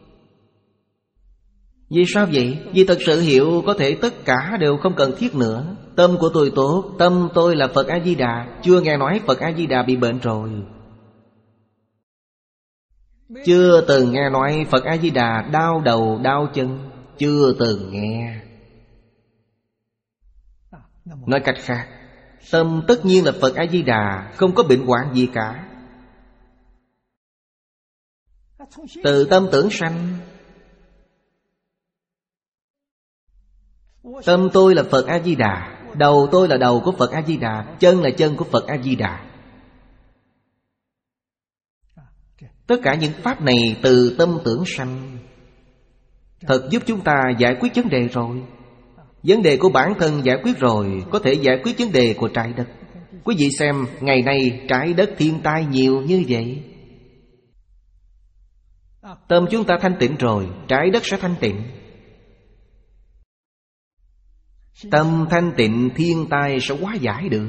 Vì sao vậy? Vì thật sự hiểu có thể tất cả đều không cần thiết nữa. Tâm của tôi tốt, tâm tôi là Phật A-di-đà. Chưa nghe nói Phật A-di-đà bị bệnh rồi. Chưa từng nghe nói Phật A-di-đà đau đầu đau chân. Chưa từng nghe. Nói cách khác, tâm tất nhiên là Phật A-di-đà, không có bệnh hoạn gì cả. Từ tâm tưởng sanh. Tâm tôi là Phật A-di-đà, đầu tôi là đầu của Phật A-di-đà, chân là chân của Phật A-di-đà. Tất cả những pháp này từ tâm tưởng sanh, thật giúp chúng ta giải quyết vấn đề rồi. Vấn đề của bản thân giải quyết rồi, có thể giải quyết vấn đề của trái đất. Quý vị xem, ngày nay trái đất thiên tai nhiều như vậy. Tâm chúng ta thanh tịnh rồi, trái đất sẽ thanh tịnh. Tâm thanh tịnh, thiên tai sẽ hóa giải được.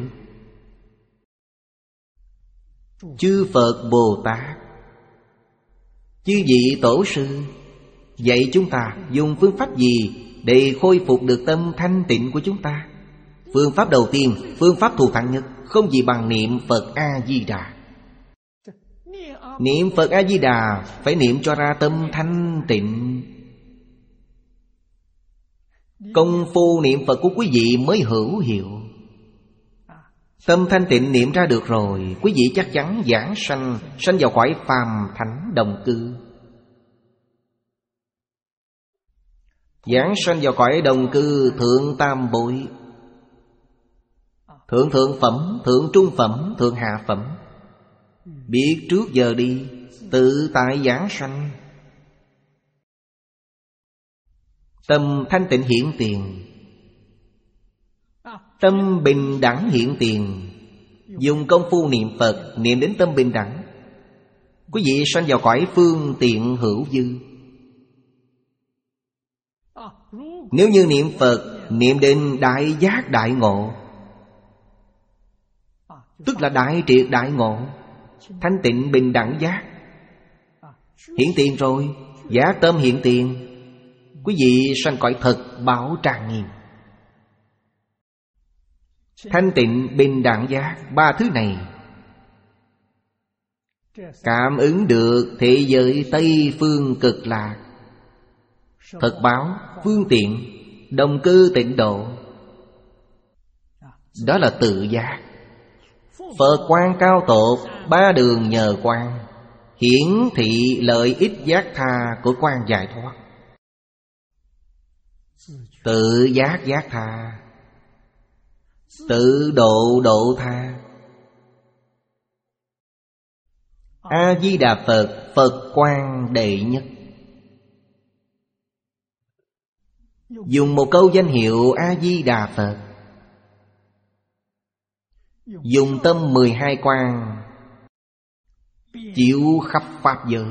Chư Phật Bồ Tát, chư vị Tổ sư dạy chúng ta dùng phương pháp gì để khôi phục được tâm thanh tịnh của chúng ta? Phương pháp đầu tiên, phương pháp thù thắng nhất, không gì bằng niệm Phật A-di-đà. Niệm Phật A-di-đà phải niệm cho ra tâm thanh tịnh. Công phu niệm Phật của quý vị mới hữu hiệu. Tâm thanh tịnh niệm ra được rồi, quý vị chắc chắn giảng sanh, sanh vào cõi phàm thánh đồng cư. Giảng sanh vào cõi đồng cư thượng tam bội. Thượng thượng phẩm, thượng trung phẩm, thượng hạ phẩm. Biết trước giờ đi, tự tại giảng sanh. Tâm thanh tịnh hiện tiền, tâm bình đẳng hiện tiền. Dùng công phu niệm Phật, niệm đến tâm bình đẳng, quý vị sanh vào cõi phương tiện hữu dư. Nếu như niệm Phật, niệm đến đại giác đại ngộ, tức là đại triệt đại ngộ, thanh tịnh bình đẳng giác hiện tiền rồi, giác tâm hiện tiền, quý vị sanh cõi thật bảo tràng nghiêm. Thanh tịnh bình đẳng giác, ba thứ này cảm ứng được thế giới Tây phương cực lạc, thật báo, phương tiện, đồng cư tịnh độ. Đó là tự giác. Phật quan cao tột, ba đường nhờ quan, hiển thị lợi ích giác tha của quan giải thoát. Tự giác giác tha, tự độ độ tha. A-di-đà Phật, Phật quan đệ nhất. Dùng một câu danh hiệu A-di-đà Phật, dùng tâm mười hai quan chiếu khắp pháp giới.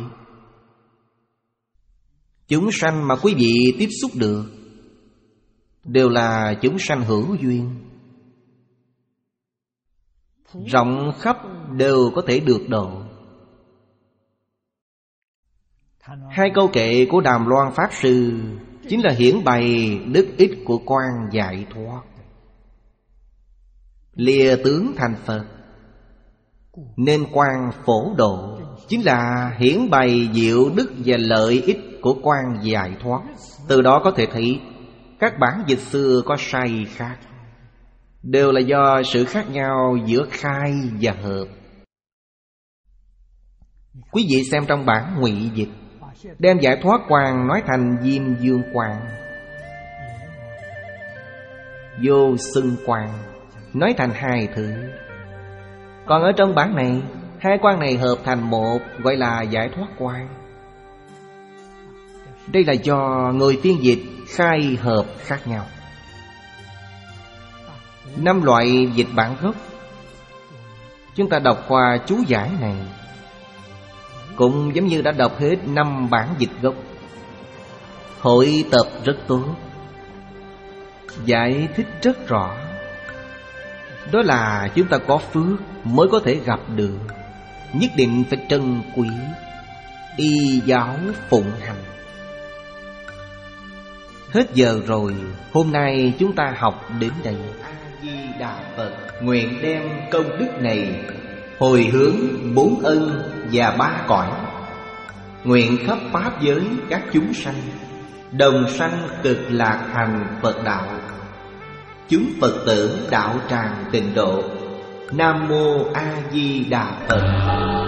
Chúng sanh mà quý vị tiếp xúc được đều là chúng sanh hữu duyên, rộng khắp đều có thể được độ. Hai câu kệ của Đàm Loan Pháp Sư chính là hiển bày đức ích của quan giải thoát. Lìa tướng thành Phật, nên quan phổ độ, chính là hiển bày diệu đức và lợi ích của quan giải thoát. Từ đó có thể thấy các bản dịch xưa có sai khác, đều là do sự khác nhau giữa khai và hợp. Quý vị xem trong bản ngụy dịch, đem giải thoát quan nói thành Diêm Dương quan, vô xưng quan nói thành hai thứ. Còn ở trong bản này, hai quan này hợp thành một, gọi là giải thoát quan. Đây là do người phiên dịch khai hợp khác nhau. Năm loại dịch bản gốc, chúng ta đọc qua chú giải này cũng giống như đã đọc hết năm bản dịch gốc. Hội tập rất tốt, giải thích rất rõ. Đó là chúng ta có phước mới có thể gặp được, nhất định phải trân quý, y giáo phụng hành. Hết giờ rồi, hôm nay chúng ta học đến đây. A-di-đà Phật, nguyện đem công đức này hồi hướng bốn ân và ba cõi, nguyện khắp pháp giới các chúng sanh đồng sanh cực lạc thành Phật đạo, chúng Phật tử đạo tràng tịnh độ. Nam mô A Di Đà Phật.